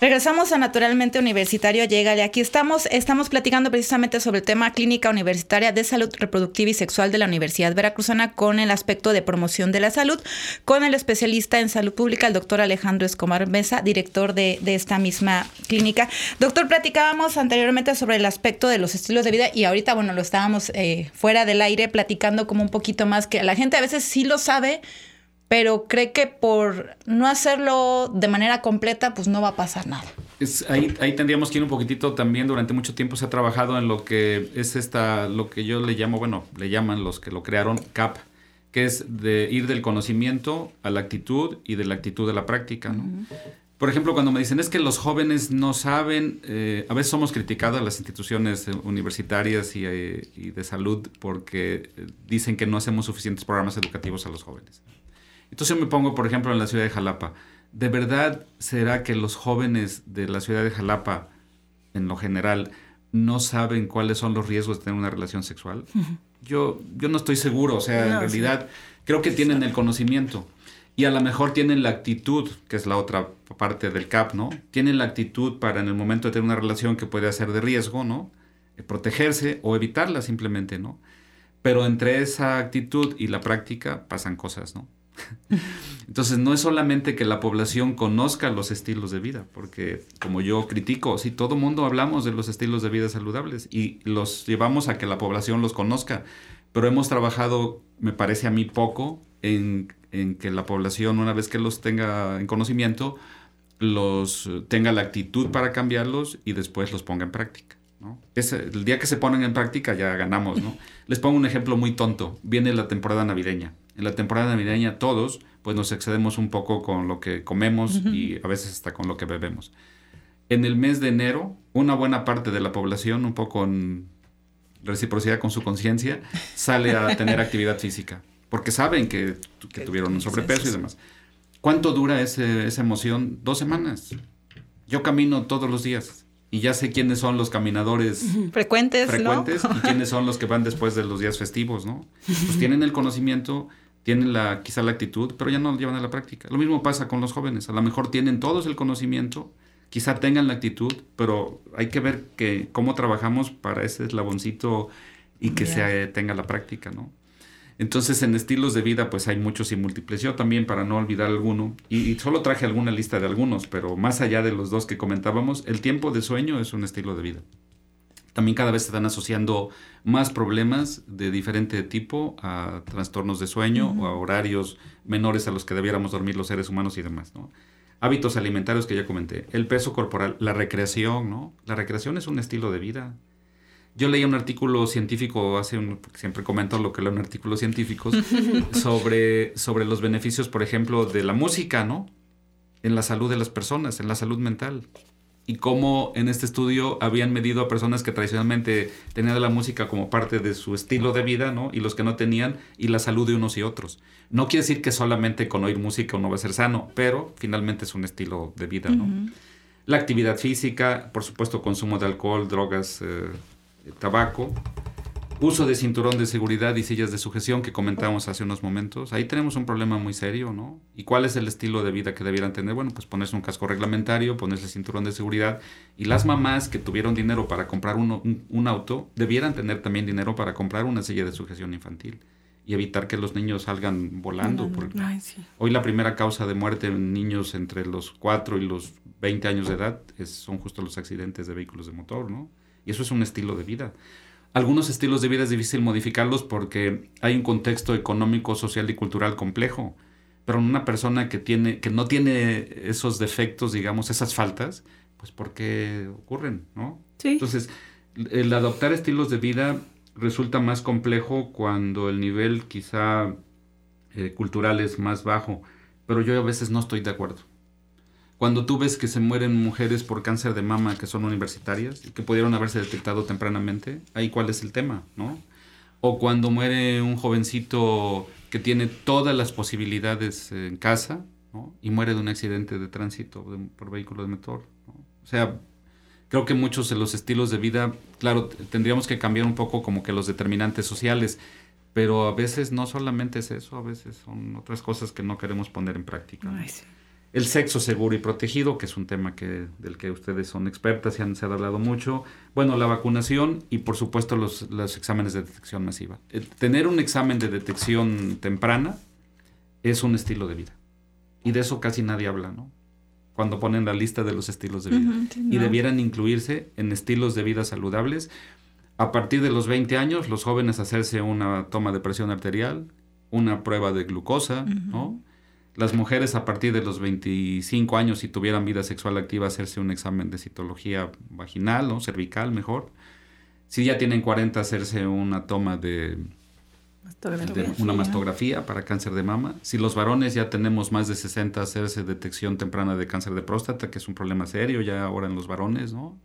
Regresamos a Naturalmente Universitario, llégale. Aquí estamos, estamos platicando precisamente sobre el tema Clínica Universitaria de Salud Reproductiva y Sexual de la Universidad Veracruzana con el aspecto de promoción de la salud, con el especialista en salud pública, el doctor Alejandro Escobar Mesa, director de, de esta misma clínica. Doctor, platicábamos anteriormente sobre el aspecto de los estilos de vida y ahorita, bueno, lo estábamos eh, fuera del aire platicando como un poquito más, que la gente a veces sí lo sabe, pero cree que por no hacerlo de manera completa, pues no va a pasar nada. Es, ahí, ahí tendríamos que ir un poquitito también. Durante mucho tiempo se ha trabajado en lo que es esta, lo que yo le llamo, bueno, le llaman los que lo crearon C A P, que es de ir del conocimiento a la actitud y de la actitud a la práctica, ¿no? Uh-huh. Por ejemplo, cuando me dicen es que los jóvenes no saben, eh, a veces somos criticados a las instituciones universitarias y, eh, y de salud porque dicen que no hacemos suficientes programas educativos a los jóvenes. Entonces yo me pongo, por ejemplo, en la ciudad de Jalapa. ¿De verdad será que los jóvenes de la ciudad de Jalapa, en lo general, no saben cuáles son los riesgos de tener una relación sexual? Uh-huh. Yo, yo no estoy seguro. O sea, no, en realidad, sí. creo que tienen el conocimiento. Y a lo mejor tienen la actitud, que es la otra parte del C A P, ¿no? Tienen la actitud para en el momento de tener una relación que puede ser de riesgo, ¿no? Eh, protegerse o evitarla simplemente, ¿no? Pero entre esa actitud y la práctica pasan cosas, ¿no? Entonces no es solamente que la población conozca los estilos de vida, porque como yo critico, sí, todo mundo hablamos de los estilos de vida saludables y los llevamos a que la población los conozca, pero hemos trabajado, me parece a mí poco, en, en que la población, una vez que los tenga en conocimiento, los tenga la actitud para cambiarlos y después los ponga en práctica, ¿no? Es, el día que se ponen en práctica ya ganamos, ¿no? Les pongo un ejemplo muy tonto. Viene la temporada navideña. En la temporada navideña todos pues nos excedemos un poco con lo que comemos uh-huh. y a veces hasta con lo que bebemos. En el mes de enero, una buena parte de la población, un poco en reciprocidad con su conciencia, sale a tener actividad física, porque saben que, que tuvieron un sobrepeso y demás. ¿Cuánto dura ese, esa emoción? Dos semanas. Yo camino todos los días. Y ya sé quiénes son los caminadores frecuentes, frecuentes ¿no? Y quiénes son los que van después de los días festivos, ¿no? Pues tienen el conocimiento, tienen la, quizá la actitud, pero ya no lo llevan a la práctica. Lo mismo pasa con los jóvenes. A lo mejor tienen todos el conocimiento, quizá tengan la actitud, pero hay que ver que cómo trabajamos para ese eslaboncito y que yeah. se tenga la práctica, ¿no? Entonces, en estilos de vida, pues hay muchos y múltiples. Yo también, para no olvidar alguno, y, y solo traje alguna lista de algunos, pero más allá de los dos que comentábamos, el tiempo de sueño es un estilo de vida. También cada vez se están asociando más problemas de diferente tipo a trastornos de sueño uh-huh. o a horarios menores a los que debiéramos dormir los seres humanos y demás, ¿no? Hábitos alimentarios que ya comenté, el peso corporal, la recreación, ¿no? La recreación es un estilo de vida. Yo leí un artículo científico, hace un, siempre comento lo que leo en artículos científicos, sobre, sobre los beneficios, por ejemplo, de la música, ¿no? En la salud de las personas, en la salud mental. Y cómo en este estudio habían medido a personas que tradicionalmente tenían la música como parte de su estilo de vida, ¿no? Y los que no tenían, y la salud de unos y otros. No quiere decir que solamente con oír música uno va a ser sano, pero finalmente es un estilo de vida, ¿no? Uh-huh. La actividad física, por supuesto, consumo de alcohol, drogas, eh, tabaco, uso de cinturón de seguridad y sillas de sujeción que comentábamos hace unos momentos. Ahí tenemos un problema muy serio, ¿no? ¿Y cuál es el estilo de vida que debieran tener? Bueno, pues ponerse un casco reglamentario, ponerse el cinturón de seguridad. Y las mamás que tuvieron dinero para comprar uno, un, un auto, debieran tener también dinero para comprar una silla de sujeción infantil y evitar que los niños salgan volando. Porque Ay, sí. Hoy la primera causa de muerte en niños entre los cuatro y los veinte años de edad es, son justo los accidentes de vehículos de motor, ¿no? Y eso es un estilo de vida. Algunos estilos de vida es difícil modificarlos porque hay un contexto económico, social y cultural complejo. Pero una persona que tiene, que no tiene esos defectos, digamos, esas faltas, pues ¿por qué ocurren, no? Sí. Entonces, el adoptar estilos de vida resulta más complejo cuando el nivel quizá eh, cultural es más bajo. Pero yo a veces no estoy de acuerdo. Cuando tú ves que se mueren mujeres por cáncer de mama que son universitarias y que pudieron haberse detectado tempranamente, ahí cuál es el tema, ¿no? O cuando muere un jovencito que tiene todas las posibilidades en casa, ¿no? Y muere de un accidente de tránsito de, por vehículo de motor, ¿no? O sea, creo que muchos de los estilos de vida, claro, tendríamos que cambiar un poco como que los determinantes sociales, pero a veces no solamente es eso, a veces son otras cosas que no queremos poner en práctica, ¿no? Ay, sí. El sexo seguro y protegido, que es un tema que, del que ustedes son expertas y han, se ha hablado mucho. Bueno, la vacunación y, por supuesto, los, los exámenes de detección masiva. Eh, tener un examen de detección temprana es un estilo de vida. Y de eso casi nadie habla, ¿no? Cuando ponen la lista de los estilos de vida. Uh-huh, sí, y no. debieran incluirse en estilos de vida saludables. A partir de los veinte años, los jóvenes hacerse una toma de presión arterial, una prueba de glucosa, uh-huh. ¿no? Las mujeres a partir de los veinticinco años, si tuvieran vida sexual activa, hacerse un examen de citología vaginal, ¿no? Cervical mejor. Si ya tienen cuarenta, hacerse una toma de, de una mastografía para cáncer de mama. Si los varones ya tenemos más de sesenta, hacerse detección temprana de cáncer de próstata, que es un problema serio ya ahora en los varones, ¿no?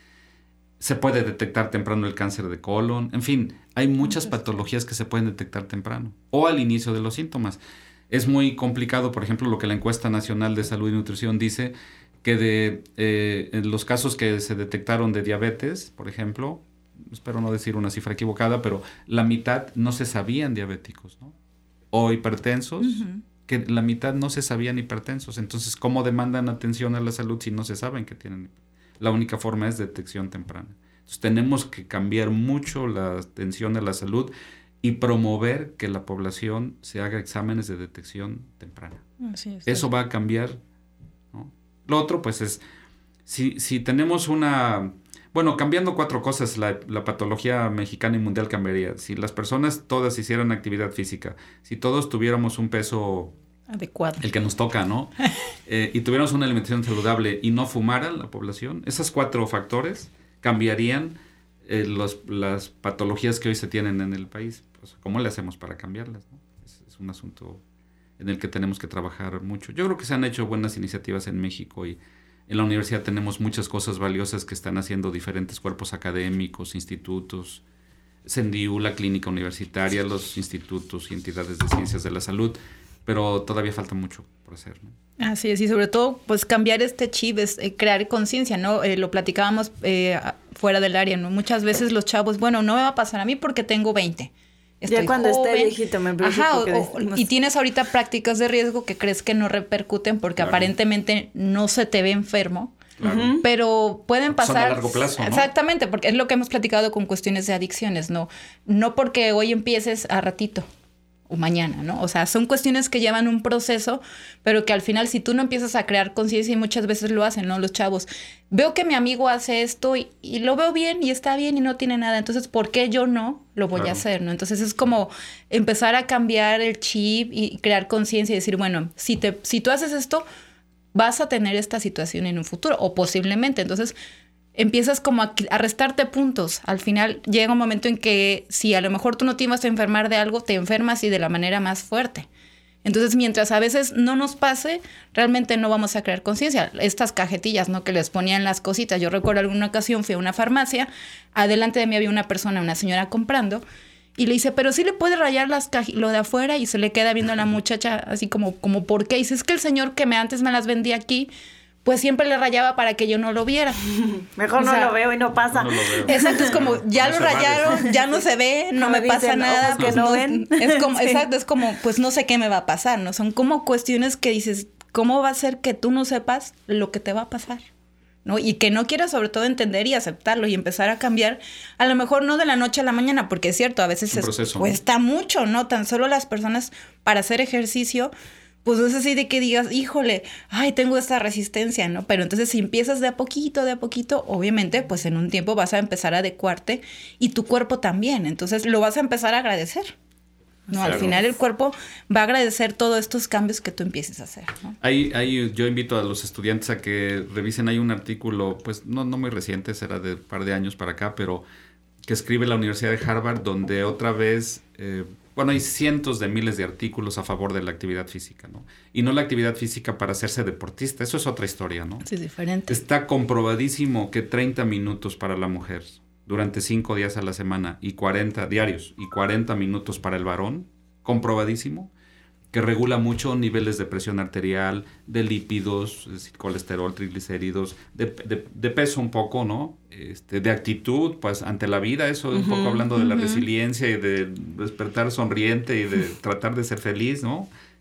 Se puede detectar temprano el cáncer de colon. En fin, hay muchas patologías que se pueden detectar temprano o al inicio de los síntomas. Es muy complicado, por ejemplo, lo que la Encuesta Nacional de Salud y Nutrición dice, que de eh, en los casos que se detectaron de diabetes, por ejemplo, espero no decir una cifra equivocada, pero la mitad no se sabían diabéticos, ¿no? O hipertensos, uh-huh. que la mitad no se sabían hipertensos. Entonces, ¿cómo demandan atención a la salud si no se saben que tienen? La única forma es detección temprana. Entonces, tenemos que cambiar mucho la atención a la salud y promover que la población se haga exámenes de detección temprana. Sí, sí. Eso va a cambiar, ¿no? Lo otro, pues, es, si, si tenemos una... Bueno, cambiando cuatro cosas, la, la patología mexicana y mundial cambiaría. Si las personas todas hicieran actividad física, si todos tuviéramos un peso... adecuado. El que nos toca, ¿no? eh, y tuviéramos una alimentación saludable y no fumaran la población, esos cuatro factores cambiarían eh, los, las patologías que hoy se tienen en el país. Pues, ¿cómo le hacemos para cambiarlas, ¿no? Es, es un asunto en el que tenemos que trabajar mucho. Yo creo que se han hecho buenas iniciativas en México y en la universidad tenemos muchas cosas valiosas que están haciendo diferentes cuerpos académicos, institutos, CENDIU, la clínica universitaria, los institutos y entidades de ciencias de la salud, pero todavía falta mucho por hacer, ¿no? Así es, y sobre todo, pues cambiar este chip, es eh, crear conciencia, ¿no? Eh, lo platicábamos eh, fuera del área, ¿no? Muchas veces los chavos, bueno, no me va a pasar a mí porque tengo veinte. Estoy ya cuando joven. esté viejito me preocupo. Ajá, que o, o, y tienes ahorita prácticas de riesgo que crees que no repercuten porque claro. aparentemente no se te ve enfermo. Claro. Uh-huh. Pero pueden pasar... Son a largo plazo, ¿no? Exactamente, porque es lo que hemos platicado con cuestiones de adicciones, ¿no? No porque hoy empieces a ratito o mañana, ¿no? O sea, son cuestiones que llevan un proceso, pero que al final si tú no empiezas a crear conciencia, y muchas veces lo hacen, ¿no? Los chavos, veo que mi amigo hace esto y, y lo veo bien y está bien y no tiene nada, entonces, ¿por qué yo no lo voy claro. a hacer, no? Entonces es como empezar a cambiar el chip y crear conciencia y decir, bueno, si, te, si tú haces esto, vas a tener esta situación en un futuro, o posiblemente, entonces empiezas como a, a restarte puntos. Al final llega un momento en que si a lo mejor tú no te ibas a enfermar de algo, te enfermas y de la manera más fuerte. Entonces, mientras a veces no nos pase, realmente no vamos a crear conciencia. Estas cajetillas, ¿no? Que les ponían las cositas. Yo recuerdo alguna ocasión fui a una farmacia, adelante de mí había una persona, una señora comprando, y le dice, pero sí le puede rayar las caj- lo de afuera, y se le queda viendo a la muchacha así como, como ¿por qué? Y dice, es que el señor que me antes me las vendía aquí, pues siempre le rayaba para que yo no lo viera. Mejor o sea, no lo veo y no pasa. No, no lo veo. Exacto, es como, ya no lo rayaron, vale. ya no se ve, no me, me pasa dicen, nada. Pues, que no, no ven. Es como, sí. Exacto, es como, pues no sé qué me va a pasar, ¿no? Son como cuestiones que dices, ¿cómo va a ser que tú no sepas lo que te va a pasar? ¿No? Y que no quieras sobre todo entender y aceptarlo y empezar a cambiar, a lo mejor no de la noche a la mañana, porque es cierto, a veces es, proceso, cuesta ¿no? mucho, ¿no? Tan solo las personas para hacer ejercicio, pues es así de que digas, híjole, ay, tengo esta resistencia, ¿no? Pero entonces si empiezas de a poquito, de a poquito, obviamente, pues en un tiempo vas a empezar a adecuarte y tu cuerpo también, entonces lo vas a empezar a agradecer, ¿no? Claro. Al final el cuerpo va a agradecer todos estos cambios que tú empieces a hacer, ¿no? Ahí, ahí yo invito a los estudiantes a que revisen, hay un artículo, pues no, no muy reciente, será de un par de años para acá, pero que escribe la Universidad de Harvard, donde otra vez... Eh, Bueno, hay cientos de miles de artículos a favor de la actividad física, ¿no? Y no la actividad física para hacerse deportista, eso es otra historia, ¿no? Sí, es diferente. Está comprobadísimo que treinta minutos para la mujer durante cinco días a la semana y cuarenta diarios y cuarenta minutos para el varón, comprobadísimo, que regula mucho niveles de presión arterial, de lípidos, es decir, colesterol, triglicéridos, de, de, de peso un poco, ¿no? Este, de actitud, pues, ante la vida, eso uh-huh, un poco hablando de uh-huh. la resiliencia y de despertar sonriente y de tratar de ser feliz, ¿no?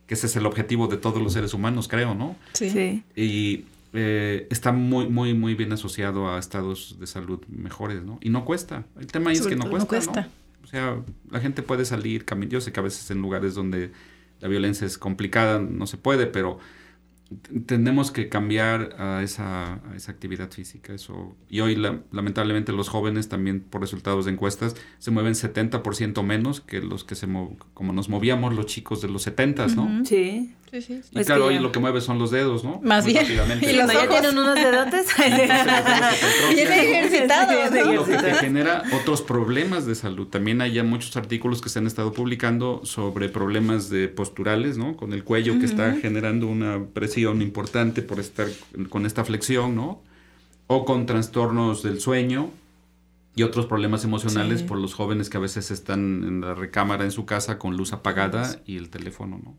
que ese es el objetivo de todos los seres humanos, creo, ¿no? Sí. Sí. Y eh, está muy, muy, muy bien asociado a estados de salud mejores, ¿no? Y no cuesta. El tema ahí es Sobre que no todo cuesta, no ¿no? cuesta. O sea, la gente puede salir, cami- yo sé que a veces en lugares donde la violencia es complicada no se puede, pero t- tenemos que cambiar a esa, a esa actividad física. Eso. Y hoy, la- lamentablemente, los jóvenes también, por resultados de encuestas, se mueven setenta por ciento menos que los que se mov- como nos movíamos los chicos de los setentas, ¿no? Ujú. Sí. Sí, sí. Y Es claro, que hoy ya- lo que mueve son los dedos, ¿no? Más Muy bien. rápidamente. Y los Cuando ya ojos. tienen unos dedotes. Bien ejercitados, Bien ¿no? Lo que te ejercitados. genera otros problemas de salud. También hay ya muchos artículos que se han estado publicando sobre problemas de posturales, ¿no? Con el cuello que está generando una presión importante por estar con esta flexión, ¿no? O con trastornos del sueño y otros problemas emocionales Sí. por los jóvenes que a veces están en la recámara en su casa con luz apagada y el teléfono, ¿no?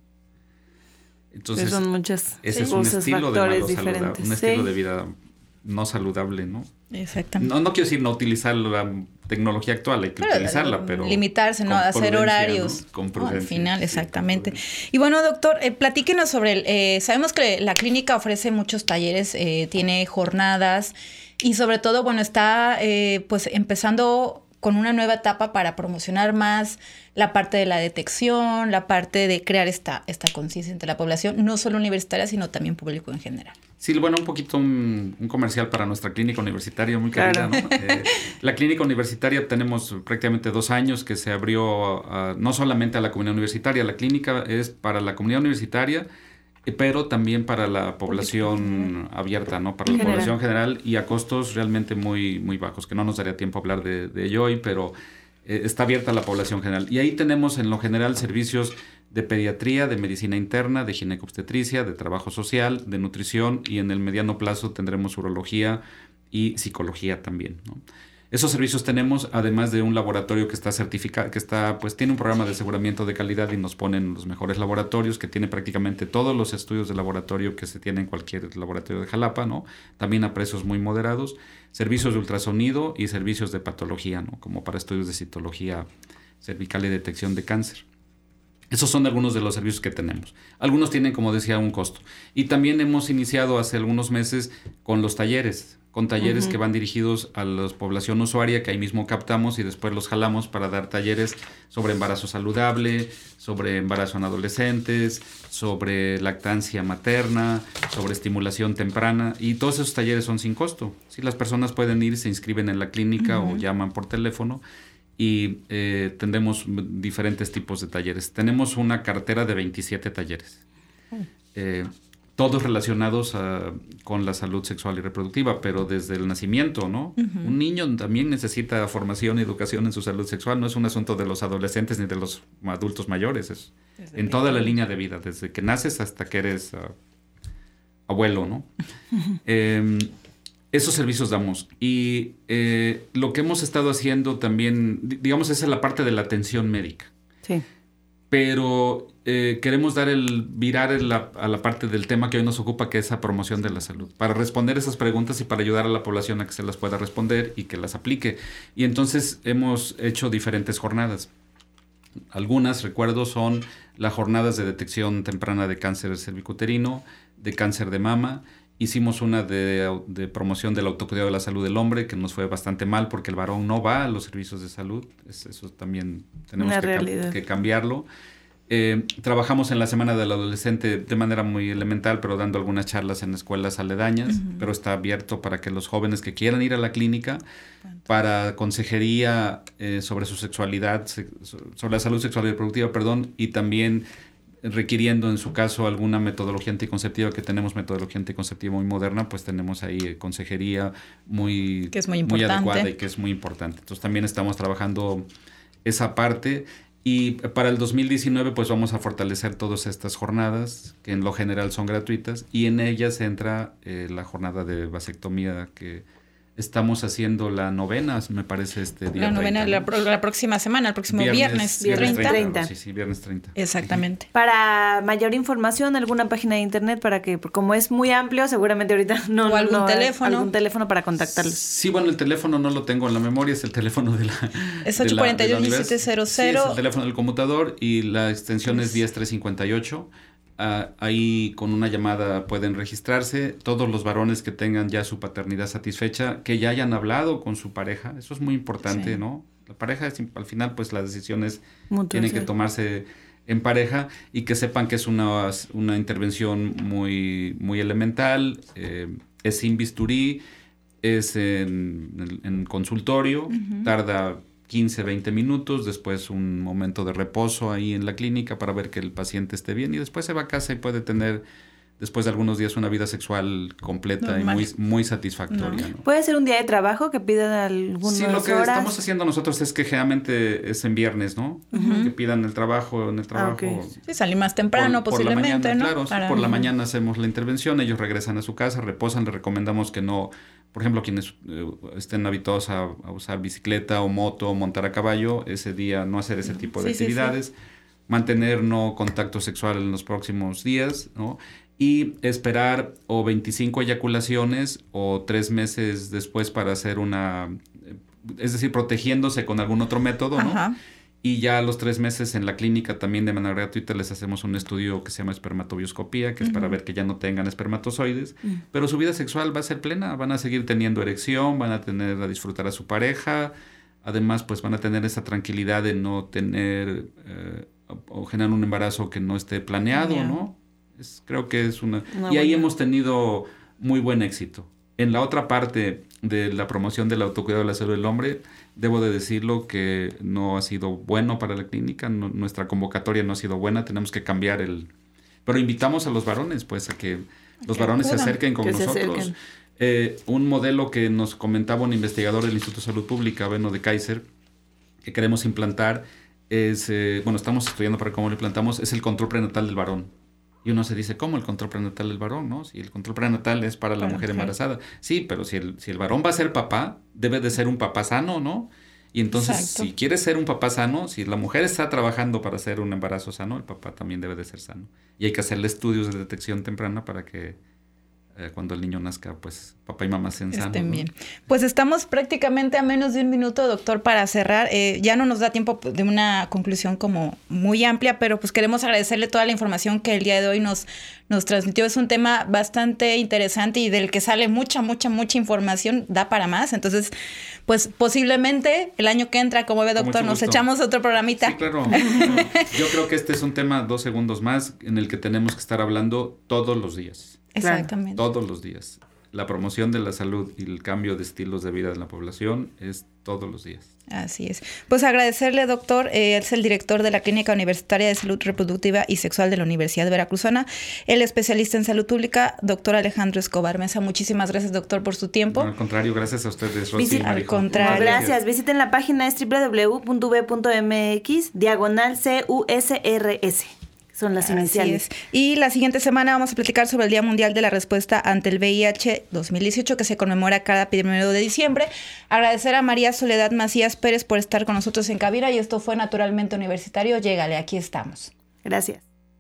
Entonces, son muchas ese es un cosas, estilo de factores malo saludable, diferentes. un Sí. estilo de vida no saludable, ¿no? Exactamente. No, no quiero decir no utilizar la tecnología actual, hay que Pero, utilizarla, pero... limitarse, ¿no? con Hacer prudencia, horarios. ¿no? Con ¿no? prudencia. Al final, sí, exactamente. con prudencia. Y bueno, doctor, eh, platíquenos sobre el... eh, sabemos que la clínica ofrece muchos talleres, eh, tiene jornadas y sobre todo, bueno, está eh, pues empezando con una nueva etapa para promocionar más la parte de la detección, la parte de crear esta, esta conciencia entre la población, no solo universitaria, sino también público en general. Sí, bueno, un poquito un, un comercial para nuestra clínica universitaria, muy Claro. querida, ¿no? Eh, la clínica universitaria tenemos prácticamente dos años que se abrió uh, no solamente a la comunidad universitaria, la clínica es para la comunidad universitaria, eh, pero también para la población abierta, ¿no? Para la General. población general y a costos realmente muy, muy bajos, que no nos daría tiempo hablar de, de ello hoy, pero eh, está abierta a la población general. Y ahí tenemos en lo general servicios de pediatría, de medicina interna, de ginecobstetricia, de trabajo social, de nutrición y en el mediano plazo tendremos urología y psicología también, ¿no? Esos servicios tenemos, además de un laboratorio que está certificado, que está, pues tiene un programa de aseguramiento de calidad y nos ponen los mejores laboratorios, que tiene prácticamente todos los estudios de laboratorio que se tiene en cualquier laboratorio de Jalapa, ¿no? También a precios muy moderados, servicios de ultrasonido y servicios de patología, ¿no? Como para estudios de citología cervical y detección de cáncer. Esos son algunos de los servicios que tenemos. Algunos tienen, como decía, un costo. Y también hemos iniciado hace algunos meses con los talleres, con talleres uh-huh. que van dirigidos a la población usuaria, que ahí mismo captamos y después los jalamos para dar talleres sobre embarazo saludable, sobre embarazo en adolescentes, sobre lactancia materna, sobre estimulación temprana. Y todos esos talleres son sin costo. ¿Sí? Las personas pueden ir, se inscriben en la clínica uh-huh. o llaman por teléfono. Y eh, tendremos diferentes tipos de talleres. Tenemos una cartera de veintisiete talleres, eh, todos relacionados a, con la salud sexual y reproductiva, pero desde el nacimiento, ¿no? Uh-huh. Un niño también necesita formación y educación en su salud sexual, no es un asunto de los adolescentes ni de los adultos mayores, es desde en toda la línea de vida, desde que naces hasta que eres uh, abuelo, ¿no? Uh-huh. eh, Esos servicios damos y eh, lo que hemos estado haciendo también, digamos, esa es la parte de la atención médica. Sí. Pero eh, queremos dar el virar el, la, a la parte del tema que hoy nos ocupa, que es la promoción de la salud, para responder esas preguntas y para ayudar a la población a que se las pueda responder y que las aplique. Y entonces hemos hecho diferentes jornadas. Algunas, recuerdo, son las jornadas de detección temprana de cáncer cervicuterino, de cáncer de mama. Hicimos una de, de promoción del autocuidado de la salud del hombre, que nos fue bastante mal porque el varón no va a los servicios de salud. Es, eso también tenemos que, cam- que cambiarlo. Eh, trabajamos en la Semana del Adolescente de manera muy elemental, pero dando algunas charlas en escuelas aledañas, uh-huh. pero está abierto para que los jóvenes que quieran ir a la clínica para consejería eh, sobre su sexualidad, se, sobre la salud sexual y reproductiva, perdón, y también requiriendo en su caso alguna metodología anticonceptiva, que tenemos metodología anticonceptiva muy moderna, pues tenemos ahí consejería muy, que es muy, muy adecuada y que es muy importante. Entonces también estamos trabajando esa parte y para el dos mil diecinueve pues vamos a fortalecer todas estas jornadas que en lo general son gratuitas y en ellas entra eh, la jornada de vasectomía que estamos haciendo la novena, me parece este día. La novena treinta, ¿no? la, la próxima semana, el próximo viernes, viernes, viernes treinta. treinta. Sí, sí, viernes treinta. Exactamente. Para mayor información, alguna página de internet para que, como es muy amplio, seguramente ahorita no. O algún no, teléfono. Algún teléfono para contactarlos. Sí, bueno, el teléfono no lo tengo en la memoria, es el teléfono de la. Es ocho cuatro dos, diecisiete cero cero. Sí, es el teléfono del conmutador y la extensión es diez tres cincuenta y ocho. Uh, ahí con una llamada pueden registrarse. Todos los varones que tengan ya su paternidad satisfecha, que ya hayan hablado con su pareja, eso es muy importante, sí. ¿no? La pareja, es, al final, pues las decisiones Mutuo, tienen sí. que tomarse en pareja y que sepan que es una, una intervención muy, muy elemental, eh, es sin bisturí, es en, en consultorio, uh-huh. tarda quince, veinte minutos, después un momento de reposo ahí en la clínica para ver que el paciente esté bien y después se va a casa y puede tener, después de algunos días, una vida sexual completa Normal. y muy, muy satisfactoria. No. ¿no? ¿Puede ser un día de trabajo que pidan algunas horas? Sí, lo que horas? estamos haciendo nosotros es que generalmente es en viernes, ¿no? Uh-huh. Que pidan el trabajo en el trabajo. Ah, okay. Sí, salir más temprano por, posiblemente, por la mañana, ¿no? Claro, Para... por la mañana hacemos la intervención, ellos regresan a su casa, reposan, les recomendamos que no... Por ejemplo, quienes eh, estén habituados a, a usar bicicleta o moto o montar a caballo, ese día no hacer ese tipo de sí, actividades, sí, sí. mantener no contacto sexual en los próximos días, ¿no? Y esperar o veinticinco eyaculaciones o tres meses después para hacer una, es decir, protegiéndose con algún otro método, ¿no? Ajá. Y ya a los tres meses en la clínica también de manera gratuita les hacemos un estudio que se llama espermatobioscopía, que uh-huh. es para ver que ya no tengan espermatozoides, uh-huh. pero su vida sexual va a ser plena, van a seguir teniendo erección, van a tener a disfrutar a su pareja, además pues van a tener esa tranquilidad de no tener eh, o generar un embarazo que no esté planeado, yeah. ¿no? Es, creo que es una... una y ahí buena. hemos tenido muy buen éxito. En la otra parte de la promoción del autocuidado de la salud del hombre, debo de decirlo que no ha sido bueno para la clínica, no, nuestra convocatoria no ha sido buena, tenemos que cambiar el... Pero invitamos a los varones, pues, a que los que varones acudan, se acerquen con nosotros. Eh, un modelo que nos comentaba un investigador del Instituto de Salud Pública, Beno de Kaiser, que queremos implantar, es, eh, bueno, estamos estudiando para cómo lo implantamos, es el control prenatal del varón. Y uno se dice, ¿cómo el control prenatal del varón? ¿No? Si el control prenatal es para la para mujer embarazada. Sí, pero si el, si el varón va a ser papá, debe de ser un papá sano, ¿no? Y entonces, Exacto. si quiere ser un papá sano, si la mujer está trabajando para hacer un embarazo sano, el papá también debe de ser sano. Y hay que hacerle estudios de detección temprana para que eh, cuando el niño nazca, pues papá y mamá sean sanos. Estén bien. ¿no? Pues estamos prácticamente a menos de un minuto, doctor, para cerrar. Eh, ya no nos da tiempo de una conclusión como muy amplia, pero pues queremos agradecerle toda la información que el día de hoy nos, nos transmitió. Es un tema bastante interesante y del que sale mucha, mucha, mucha información, da para más. Entonces, pues posiblemente el año que entra, como ve, doctor, nos echamos otro programita. Sí, claro. Yo creo que este es un tema, dos segundos más, en el que tenemos que estar hablando todos los días. Exactamente. Todos los días. La promoción de la salud y el cambio de estilos de vida de la población es todos los días. Así es. Pues agradecerle, doctor, eh, es el director de la Clínica Universitaria de Salud Reproductiva y Sexual de la Universidad Veracruzana, el especialista en salud pública, doctor Alejandro Escobar Mesa. Muchísimas gracias, doctor, por su tiempo. No, al contrario, gracias a ustedes, Rosy. Visi- al contrario. No, gracias. Visiten la página, es doble u doble u doble u punto u b punto m x, diagonal C U S R S. Son las iniciales. Así es. Y la siguiente semana vamos a platicar sobre el Día Mundial de la Respuesta ante el V I H dos mil dieciocho, que se conmemora cada primero de diciembre. Agradecer a María Soledad Macías Pérez por estar con nosotros en cabina, y esto fue Naturalmente Universitario. Llégale, aquí estamos. Gracias.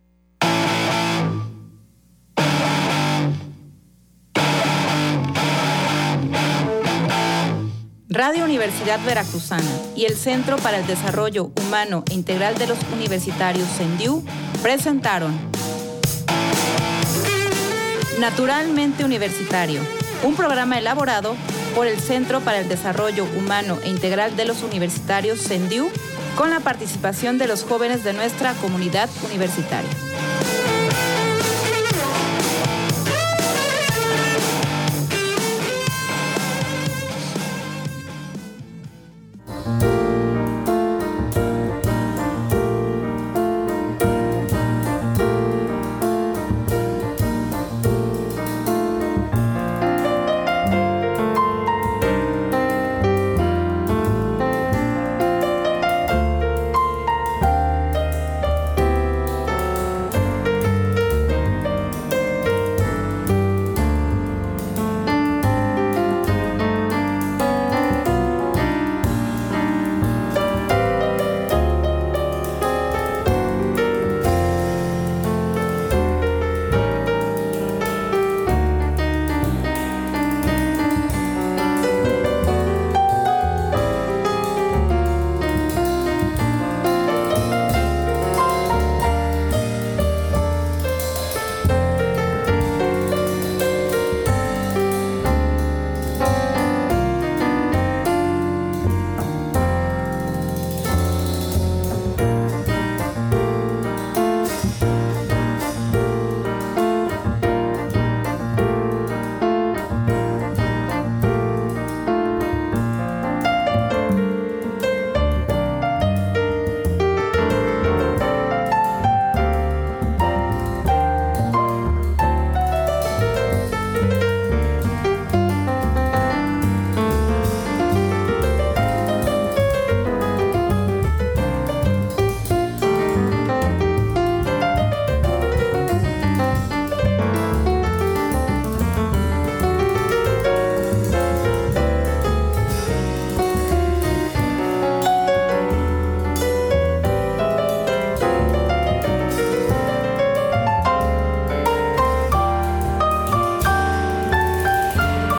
Radio Universidad Veracruzana y el Centro para el Desarrollo Humano e Integral de los Universitarios CENDIU presentaron Naturalmente Universitario, un programa elaborado por el Centro para el Desarrollo Humano e Integral de los Universitarios CENDIU con la participación de los jóvenes de nuestra comunidad universitaria.